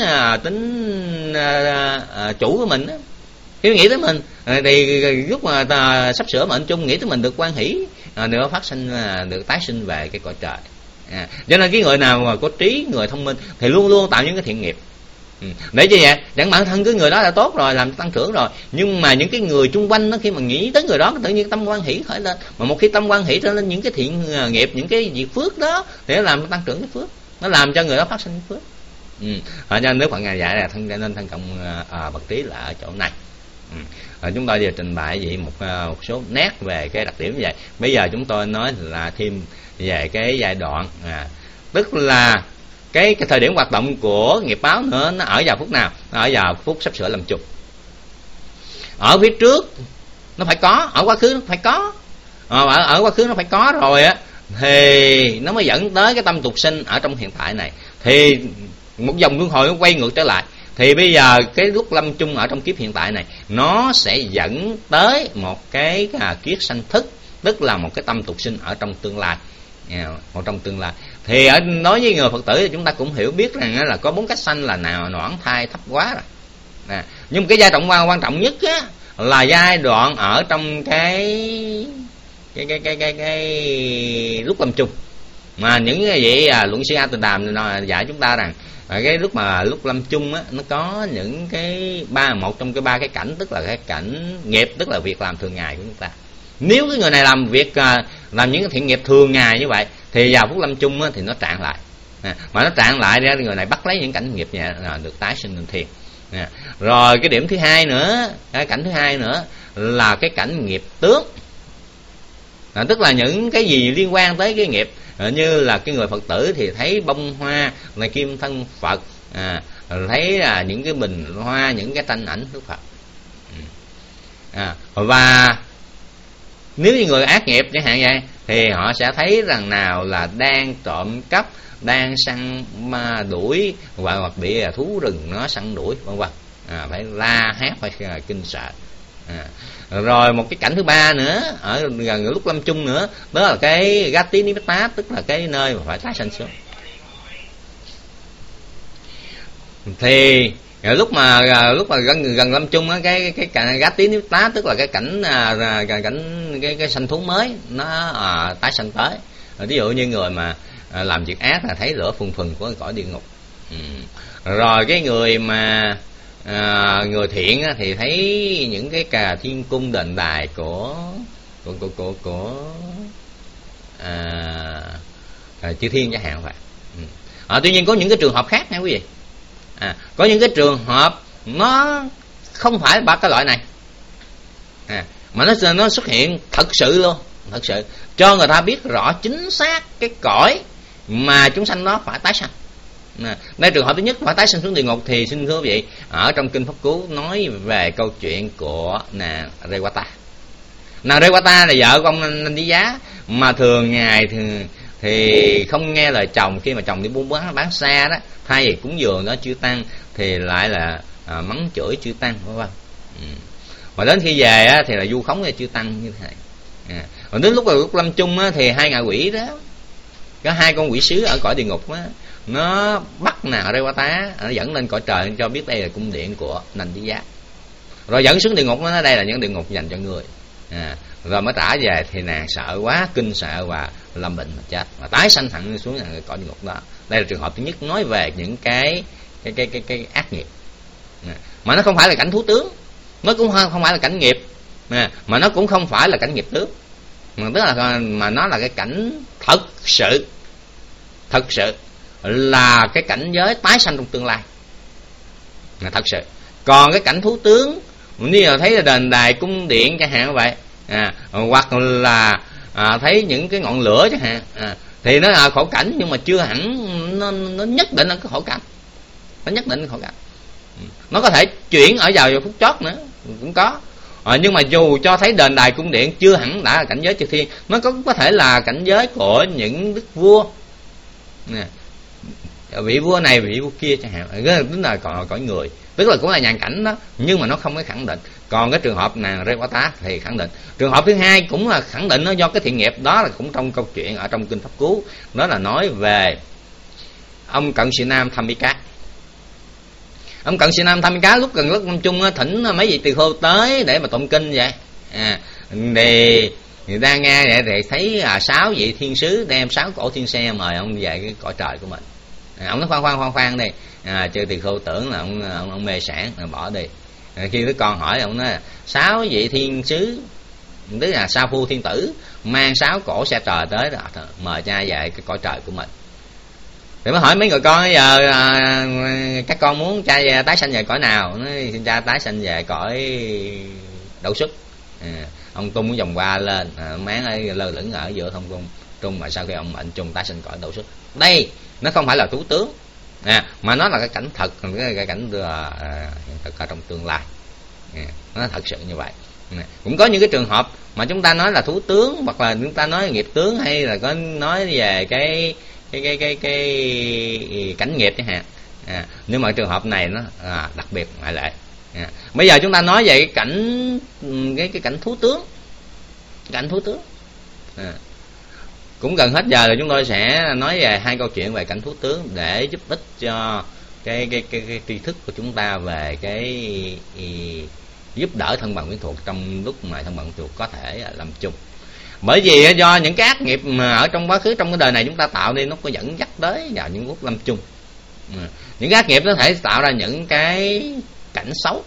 chủ của mình đó, khi nghĩ tới mình thì lúc mà sắp sửa mệnh chung nghĩ tới mình được quan hỷ, nữa phát sinh được tái sinh về cái cõi trời. Cho nên cái người nào mà có trí, người thông minh thì luôn luôn tạo những cái thiện nghiệp. Để cho vậy chẳng bản thân cái người đó là tốt rồi, làm tăng trưởng rồi, nhưng mà những cái người chung quanh nó khi mà nghĩ tới người đó tự nhiên tâm quan hỷ khởi lên. Mà một khi tâm quan hỷ trở lên những cái thiện nghiệp, những cái việc phước đó thì nó làm tăng trưởng cái phước, nó làm cho người đó phát sinh cái phước. Cho nên Đức Phật ngài dạy là nên thân cộng bậc trí là ở chỗ này. Chúng tôi vừa trình bày vậy một số nét về cái đặc điểm như vậy. Bây giờ chúng tôi nói là thêm về cái giai đoạn, tức là cái thời điểm hoạt động của nghiệp báo nữa, nó ở vào phút nào? Nó ở vào phút sắp sửa lâm chung. Ở phía trước nó phải có, ở quá khứ nó phải có, ở quá khứ nó phải có rồi á, thì nó mới dẫn tới cái tâm tục sinh ở trong hiện tại này. Thì một vòng luân hồi nó quay ngược trở lại. Thì bây giờ cái lúc lâm chung ở trong kiếp hiện tại này, nó sẽ dẫn tới một cái kiết sanh thức, tức là một cái tâm tục sinh ở trong tương lai. Một trong tương lai. Thì nói với người Phật tử thì chúng ta cũng hiểu biết rằng là có 4 cách sanh là nào, noãn, thai, thấp quá rồi. Nhưng cái giai đoạn quan trọng nhất á, là giai đoạn ở trong cái lúc lâm chung. Mà những cái vị luận sư A Tịnh Đàm dạy chúng ta rằng cái lúc lâm chung á, nó có những cái một trong cái 3 cái cảnh, tức là cái cảnh nghiệp, tức là việc làm thường ngày của chúng ta. Nếu cái người này làm việc làm những cái thiện nghiệp thường ngày như vậy, thì vào phút lâm chung á, thì nó trạng lại. Mà nó trạng lại ra, người này bắt lấy những cảnh nghiệp nhẹ được tái sinh lên thiên. Rồi cái điểm thứ hai nữa, cái cảnh thứ hai nữa là cái cảnh nghiệp tướng. Tức là những cái gì liên quan tới cái nghiệp, như là cái người Phật tử thì thấy bông hoa là kim thân Phật, thấy là những cái bình hoa, những cái tranh ảnh Đức Phật. Và nếu như người ác nghiệp chẳng hạn vậy, thì họ sẽ thấy rằng nào là đang trộm cắp, đang săn ma đuổi, hoặc bị thú rừng nó săn đuổi, vân vân. Phải la hét, phải kinh sợ. Rồi một cái cảnh thứ 3 nữa, ở gần lúc lâm chung nữa, đó là cái Gati Nibbata, tức là cái nơi mà phải tái sanh xuống. Thì lúc mà gần lâm chung á, cái Gati Nibbata, tức là cái cảnh cái sanh thú mới nó tái sanh tới. Ví dụ như người mà làm việc ác là thấy lửa phừng phừng của cõi địa ngục. Rồi cái người mà người thiện á, thì thấy những cái cà thiên cung đền đài của chư thiên chẳng hạn vậy. Tuy nhiên có những cái trường hợp khác nha quý vị. Có những cái trường hợp nó không phải ba cái loại này, mà nó xuất hiện thật sự luôn, thật sự cho người ta biết rõ chính xác cái cõi mà chúng sanh nó phải tái sanh. Đây trường hợp thứ nhất phải tái sinh xuống địa ngục, thì xin thưa quý vị, ở trong kinh Pháp Cú nói về câu chuyện của nàng Rewata. Nàng Rewata là vợ của ông Nandiyá, mà thường ngày thì không nghe lời chồng. Khi mà chồng đi buôn bán xa đó, thay vì cúng dường đó chư tăng thì lại là mắng chửi chư tăng, vân vân. Mà đến khi về á, thì là vu khống cho chư tăng như thế này. Còn đến lúc lâm chung á, thì 2 ngạ quỷ đó, có 2 con quỷ sứ ở cõi địa ngục á, nó bắt nàng Rewata, nó dẫn lên cõi trời cho biết đây là cung điện của Nandiyá. Rồi dẫn xuống địa ngục, nó nói đây là những địa ngục dành cho người. Rồi mới trả về thì nàng sợ quá, kinh sợ và lâm bệnh mà chết, và tái sanh thẳng xuống cõi địa ngục đó. Đây là trường hợp thứ nhất, nói về những cái ác nghiệp. Mà nó không phải là cảnh thú tướng, nó cũng không phải là cảnh nghiệp, mà nó cũng không phải là cảnh nghiệp tướng, tức là mà nó là cái cảnh thật sự là cái cảnh giới tái sanh trong tương lai, là thật sự. Còn cái cảnh thú tướng, nếu mà thấy là đền đài cung điện chẳng hạn vậy, hoặc là thấy những cái ngọn lửa chẳng hạn, thì nó là khổ cảnh, nhưng mà chưa hẳn nó nhất định là cái khổ cảnh, nó nhất định là khổ cảnh. Nó có thể chuyển ở vào phút chót nữa cũng có. Nhưng mà dù cho thấy đền đài cung điện chưa hẳn đã là cảnh giới chư thiên, nó có thể là cảnh giới của những đức vua, vị vua này vị vua kia chẳng hạn, tức là cõi người, tức là cũng là nhàn cảnh đó, nhưng mà nó không có khẳng định. Còn cái trường hợp nàng Rewata thì khẳng định. Trường hợp thứ hai cũng là khẳng định, nó do cái thiện nghiệp, đó là cũng trong câu chuyện ở trong kinh Pháp Cú, đó là nói về ông Cận Sĩ Nam Thamika. Ông Cận Sĩ Nam Thamika lúc gần lúc lâm chung thỉnh mấy vị tỳ kheo tới để mà tụng kinh vậy. Thì người ta nghe vậy thì thấy 6 vị thiên sứ đem 6 cổ thiên xe mời ông về cái cõi trời của mình. Ông nói khoan đi, chư tỳ kheo tưởng là ông mê sản, bỏ đi. Khi đứa con hỏi, ông nói 6 vị thiên sứ, tức là Sa Phu thiên tử mang 6 cổ xe trời tới đó, mời cha về cái cõi trời của mình. Thì mới hỏi mấy người con bây giờ các con muốn cha tái sanh về cõi nào? Nói xin cha tái sanh về cõi Đậu Xuất. Ông tung cái vòng qua lên, máng ấy lơ lửng ở giữa thông cung trung, mà sau khi ông mệnh trung tái sanh cõi Đậu Xuất. Đây nó không phải là thú tướng, mà nó là cái cảnh thật, cái cảnh hiện thực ở trong tương lai. Nó thật sự như vậy. Cũng có những cái trường hợp mà chúng ta nói là thú tướng, hoặc là chúng ta nói nghiệp tướng, hay là có nói về cái cảnh nghiệp chẳng hạn. Nhưng mà trường hợp này nó đặc biệt ngoại lệ. Bây giờ chúng ta nói về cái cảnh thú tướng. Cảnh thú tướng cũng gần hết giờ rồi, chúng tôi sẽ nói về 2 câu chuyện về cảnh thú tướng để giúp ích cho cái tri thức của chúng ta về cái giúp đỡ thân bằng quyến thuộc trong lúc mà thân bằng quyến thuộc có thể làm chung. Bởi vì do những cái ác nghiệp mà ở trong quá khứ, trong cái đời này chúng ta tạo nên, nó có dẫn dắt tới vào những lúc lâm chung. Những cái ác nghiệp nó thể tạo ra những cái cảnh xấu,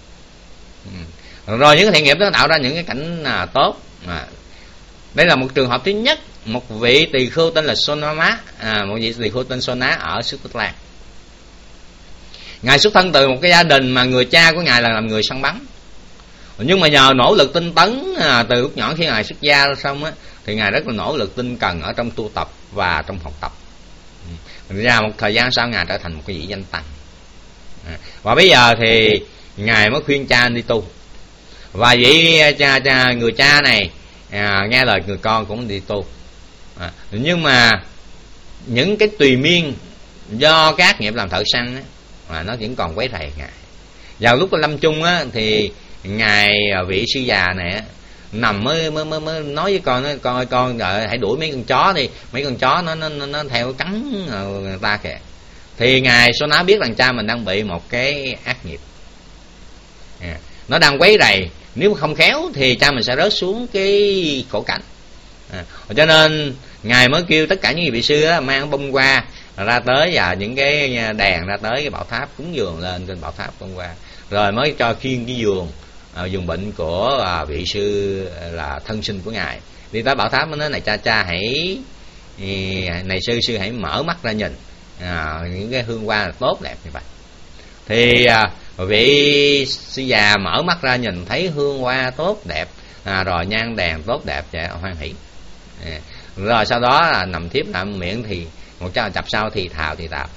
rồi những cái thiện nghiệp nó tạo ra những cái cảnh tốt. Đây là một trường hợp thứ nhất. Một vị tỳ khưu tên là Sonama, một vị tỳ khưu tên Sona ở xứ Tích Lan. Ngài xuất thân từ một cái gia đình mà người cha của ngài là làm người săn bắn, nhưng mà nhờ nỗ lực tinh tấn từ lúc nhỏ, khi ngài xuất gia xong á, thì ngài rất là nỗ lực tinh cần ở trong tu tập và trong học tập. Ra một thời gian sau ngài trở thành một cái vị danh tăng. Và bây giờ thì ngài mới khuyên cha đi tu. Và vị người cha này nghe lời người con cũng đi tu. Nhưng mà những cái tùy miên do các nghiệp làm thợ săn á, mà nó vẫn còn quấy rầy ngài. Vào lúc lâm chung á, thì ngài vị sư già này á, nằm mới nói với con, nói con ơi, con hãy đuổi mấy con chó đi, mấy con chó nó theo cắn người ta kìa. Thì ngài Sona biết rằng cha mình đang bị một cái ác nghiệp, nó đang quấy rầy. Nếu không khéo thì cha mình sẽ rớt xuống cái khổ cảnh. Cho nên ngài mới kêu tất cả những vị sư á, mang bông hoa ra tới, và những cái đèn ra tới cái bảo tháp, cúng dường lên trên bảo tháp bông hoa, rồi mới cho khiêng cái giường bệnh của vị sư là thân sinh của ngài đi tới bảo tháp. Mới nói này cha hãy, này sư hãy mở mắt ra nhìn những cái hương hoa là tốt đẹp như vậy. Thì vị sư già mở mắt ra nhìn thấy hương hoa tốt đẹp, rồi nhang đèn tốt đẹp, và hoan hỷ. Rồi sau đó là nằm thiếp lại miệng, thì một chập sau thì thào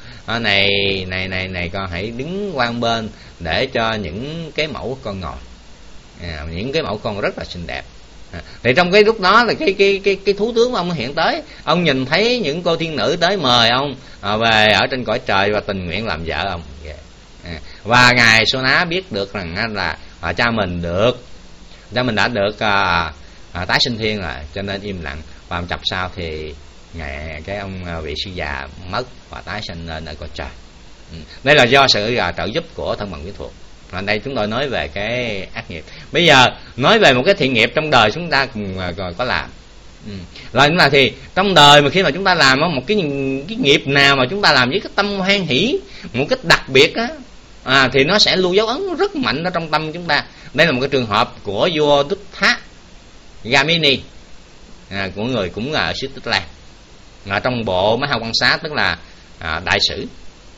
này con hãy đứng quan bên để cho những cái mẫu con ngồi. Những cái mẫu con rất là xinh đẹp. Thì trong cái lúc đó là cái thú tướng của ông hiện tới, ông nhìn thấy những cô thiên nữ tới mời ông về ở trên cõi trời và tình nguyện làm vợ ông. Và ngài Sona biết được rằng là cha mình đã được tái sinh thiên rồi, cho nên im lặng. Và một chập sau thì cái ông vị sư già mất và tái sinh lên ở cõi trời. Đây là do sự trợ giúp của thân bằng quyến thuộc. Ở đây chúng tôi nói về cái ác nghiệp. Bây giờ nói về một cái thiện nghiệp trong đời chúng ta cùng có làm. Là thì trong đời mà khi mà chúng ta làm một cái nghiệp nào mà chúng ta làm với cái tâm hoan hỷ một cách đặc biệt á, thì nó sẽ lưu dấu ấn rất mạnh ở trong tâm chúng ta. Đây là một cái trường hợp của vua Duttha Gamini, của người cũng ở xứ Tích Lan, trong bộ Maha Quan Sát, tức là đại sử.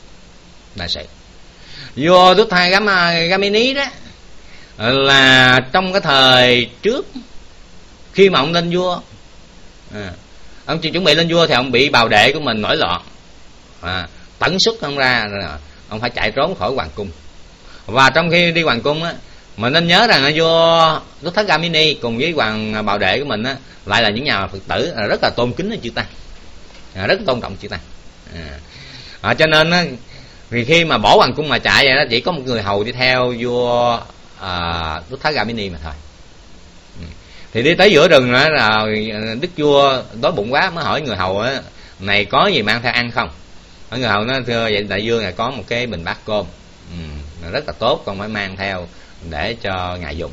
Vua Duttha Gamini đó là trong cái thời trước khi mà ông lên vua, ông chuẩn bị lên vua thì ông bị bào đệ của mình nổi loạn, tẩn xuất ông ra, ông phải chạy trốn khỏi hoàng cung. Và trong khi đi hoàng cung á, mình nên nhớ rằng vua Duttha Gamini cùng với hoàng bào đệ của mình á, lại là những nhà Phật tử rất là tôn kính chư tăng, rất tôn trọng chư tăng. Cho nên á, vì khi mà bỏ hoàng cung mà chạy vậy đó, chỉ có một người hầu đi theo vua Duttha Gamini mà thôi. Thì đi tới giữa rừng đó là đức vua đói bụng quá, mới hỏi người hầu á, này có gì mang theo ăn không? Người hầu nói thưa vậy đại vương, có một cái bình bát cơm rất là tốt, con phải mang theo để cho ngài dùng.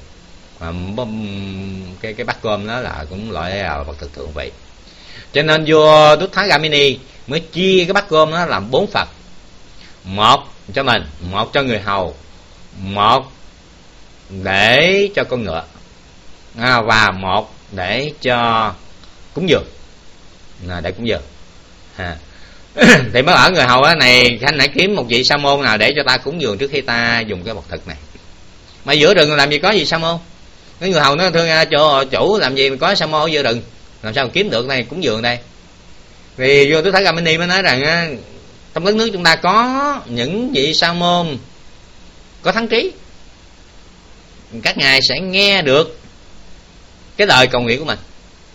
Cái bát cơm đó là cũng loại vật thực thượng vị. Cho nên vua Duttha Gamini mới chia cái bát cơm đó làm 4 phần. Một cho mình, một cho người hầu, một để cho con ngựa, và một để cho cúng dường, để cúng dường. Thì mới ở người hầu á, này anh hãy kiếm một vị sa môn nào để cho ta cúng dường trước khi ta dùng cái vật thực này. Mà giữa rừng làm gì có gì sa môn? Cái người hầu nó thương chủ làm gì mà có sa môn ở giữa rừng, làm sao mà kiếm được này cúng dường đây? Vì vua Tất Thát Gam Ni mới nói rằng trong đất nước chúng ta có những vị sa môn có thắng trí, các ngài sẽ nghe được cái lời cầu nguyện của mình.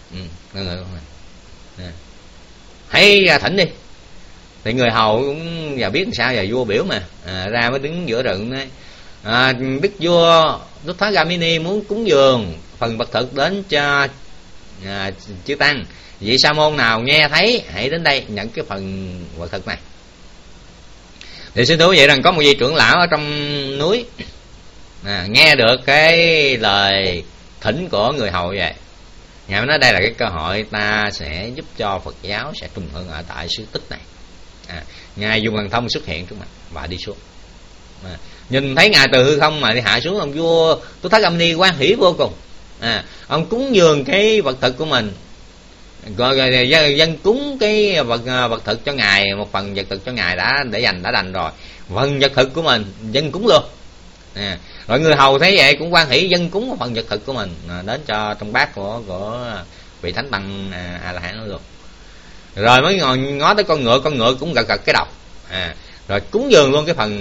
Hãy ra thỉnh đi. Thì người hầu cũng và biết làm sao, và vua biểu mà ra mới đứng giữa rừng nói, đức vua Tất Thát Gam Ni muốn cúng dường phần vật thực đến cho chư tăng, vị sa môn nào nghe thấy hãy đến đây nhận cái phần vật thực này. Thì xin thú vậy rằng có một vị trưởng lão ở trong núi nghe được cái lời thỉnh của người hầu vậy, ngài nói đây là cái cơ hội ta sẽ giúp cho Phật giáo sẽ trùng hưng ở tại xứ Tích này. Ngài dùng thần thông xuất hiện trước mặt và đi xuống. Nhìn thấy ngài từ hư không mà đi hạ xuống, ông vua Tất Thát Gam Ni hoan hỉ vô cùng. Ông cúng dường cái vật thực của mình, rồi dân cúng cái vật thực cho ngài, một phần vật thực cho ngài đã để dành đã đành rồi, phần vật thực của mình dân cúng luôn. Rồi người hầu thấy vậy cũng hoan hỉ dân cúng một phần vật thực của mình đến cho trong bát của vị thánh tăng A La Hán luôn. Rồi mới ngồi ngó tới con ngựa cũng gật cái đầu, rồi cúng dường luôn cái phần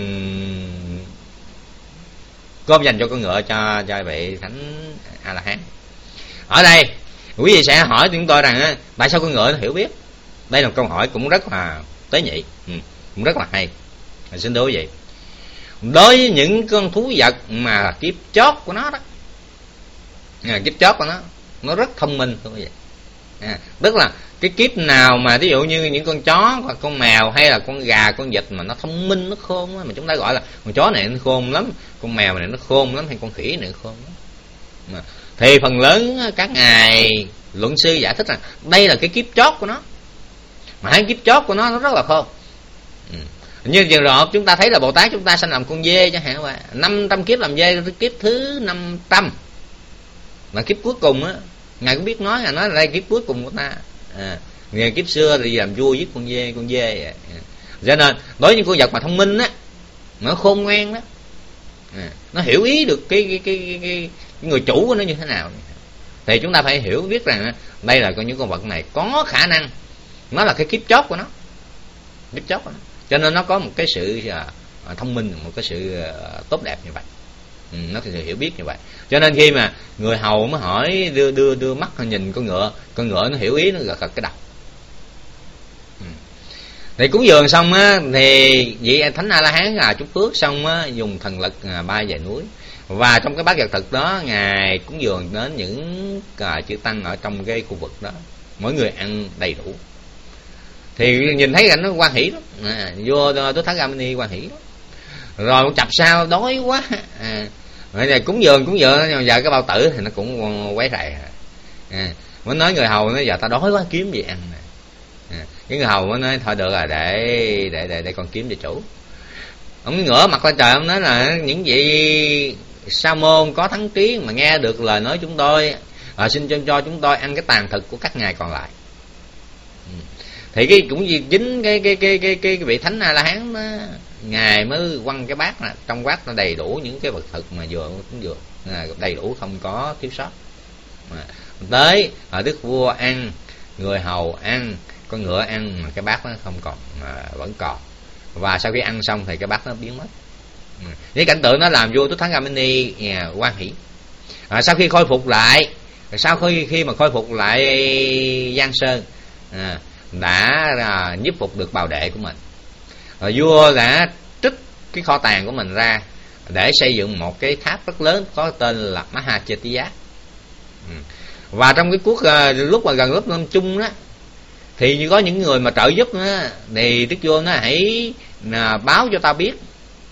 cơm dành cho con ngựa cho vị thánh A La Hán. Ở đây quý vị sẽ hỏi chúng tôi rằng tại sao con ngựa nó hiểu biết? Đây là một câu hỏi cũng rất là tế nhị, cũng rất là hay. Xin thưa quý vị, đối với những con thú vật mà kiếp chót của nó đó, kiếp chót của nó rất thông minh thưa quý vị. Tức là cái kiếp nào mà ví dụ như những con chó hoặc con mèo hay là con gà con vịt mà nó thông minh, nó khôn đó, mà chúng ta gọi là con chó này nó khôn lắm, con mèo này nó khôn lắm, hay con khỉ này nó khôn lắm, thì phần lớn các ngài luận sư giải thích rằng đây là cái kiếp chót của nó, mà cái kiếp chót của nó rất là khôn. Như vừa rồi chúng ta thấy là Bồ Tát chúng ta sanh làm con dê chẳng hạn, 500 kiếp làm dê, kiếp thứ 500 là kiếp cuối cùng á, ngài cũng biết nói, ngài nói là đây kiếp cuối cùng của ta. Ngày kiếp xưa thì làm vua giết con dê. Cho nên đối với những con vật mà thông minh á, nó khôn ngoan đó, nó hiểu ý được cái người chủ của nó như thế nào, thì chúng ta phải hiểu biết rằng đây là những con vật này có khả năng, nó là cái kiếp chót của nó, cho nên nó có một cái sự thông minh, một cái sự tốt đẹp như vậy, nó thì hiểu biết như vậy. Cho nên khi mà người hầu mới hỏi đưa mắt nhìn con ngựa nó hiểu ý, nó gật cái đầu. Thì cúng dường xong á, thì vị thánh A La Hán chúc phước xong á, dùng thần lực bay về núi, và trong cái bát vật thực đó ngài cúng dường đến những chư tăng ở trong cái khu vực đó, mỗi người ăn đầy đủ. Thì nhìn thấy cảnh nó hoan hỉ lắm, vua Tất Thát Gam Ni hoan hỉ lắm. Rồi một chập sau đói quá, rồi cúng dường giờ cái bao tử thì nó cũng quấy rầy, mới nói người hầu nói giờ ta đói quá kiếm gì ăn nè. Cái người hầu mới nói thôi được rồi, để con kiếm cho chủ. Ông ngửa mặt lên trời, ông nói là những vị sa môn có thắng trí mà nghe được lời nói chúng tôi, xin cho chúng tôi ăn cái tàn thực của các ngài còn lại. Thì cái cũng dính cái vị thánh A La Hán đó, ngài mới quăng cái bát nè, trong bát nó đầy đủ những cái vật thực mà vừa đầy đủ, không có thiếu sót. Tới đức vua ăn, người hầu ăn, con ngựa ăn, mà cái bát nó không còn, mà vẫn còn. Và sau khi ăn xong thì cái bát nó biến mất. Cái cảnh tượng nó làm vua Tất Thát Gam Ni hoan hỉ. Sau khi khôi phục lại, khi mà khôi phục lại Giang Sơn, đã nhiếp phục được bào đệ của mình, vua đã trích cái kho tàng của mình ra để xây dựng một cái tháp rất lớn có tên là Mahachettiya. Và trong cái cuộc lúc mà gần lúc năm chung đó, thì có những người mà trợ giúp đó, thì đức vua nó hãy báo cho ta biết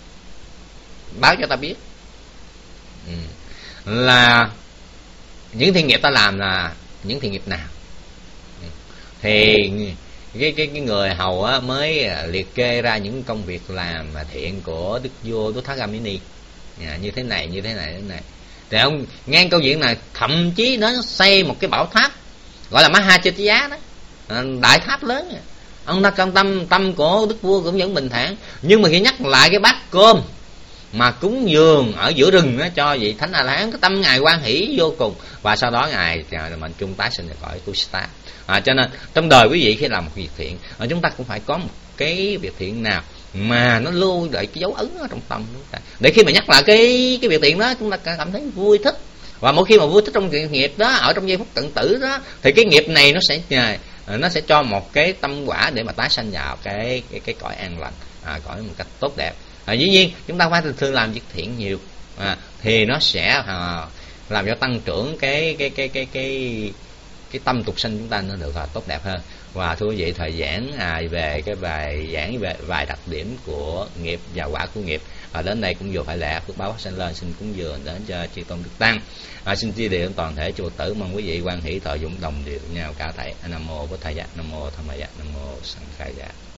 là những thiện nghiệp ta làm là những thiện nghiệp nào. Thì cái người hầu á, mới liệt kê ra những công việc làm thiện của đức vua Tất Thát Gam Ni, như thế này. Thì ông nghe câu chuyện này, thậm chí nó xây một cái bảo tháp gọi là Mahachettiya đó, đại tháp lớn, Ông ta tâm của đức vua cũng vẫn bình thản. Nhưng mà khi nhắc lại cái bát cơm mà cúng dường ở giữa rừng đó cho vị Thánh A La Hán, cái tâm ngài hoan hỷ vô cùng, và sau đó ngài mệnh chung tái sinh ra cõi Tusita. Cho nên trong đời quý vị khi làm một việc thiện, chúng ta cũng phải có một cái việc thiện nào mà nó lưu lại cái dấu ấn ở trong tâm chúng ta, để khi mà nhắc lại cái việc thiện đó, chúng ta cảm thấy vui thích. Và mỗi khi mà vui thích trong nghiệp đó, ở trong giây phút tận tử đó, thì cái nghiệp này nó sẽ cho một cái tâm quả để mà tái sanh vào cái cõi an lành, cõi một cách tốt đẹp. Dĩ nhiên chúng ta phải thường làm việc thiện nhiều, thì nó sẽ làm cho tăng trưởng cái tâm tục sinh chúng ta nó được tốt đẹp hơn. Và thưa quý vị, thời giảng về cái bài giảng về vài đặc điểm của nghiệp và quả của nghiệp đến đây cũng vừa phải lẽ. Phước báo sanh lên xin cúng dường đến cho chư tôn đức tăng. Xin chia đều toàn thể chư Phật tử, mong quý vị quan hỷ thọ dụng đồng đều nhau cả thầy. Nam mô Bổn Thầy, Nam mô Tham Maya, Nam mô Sanh Khai.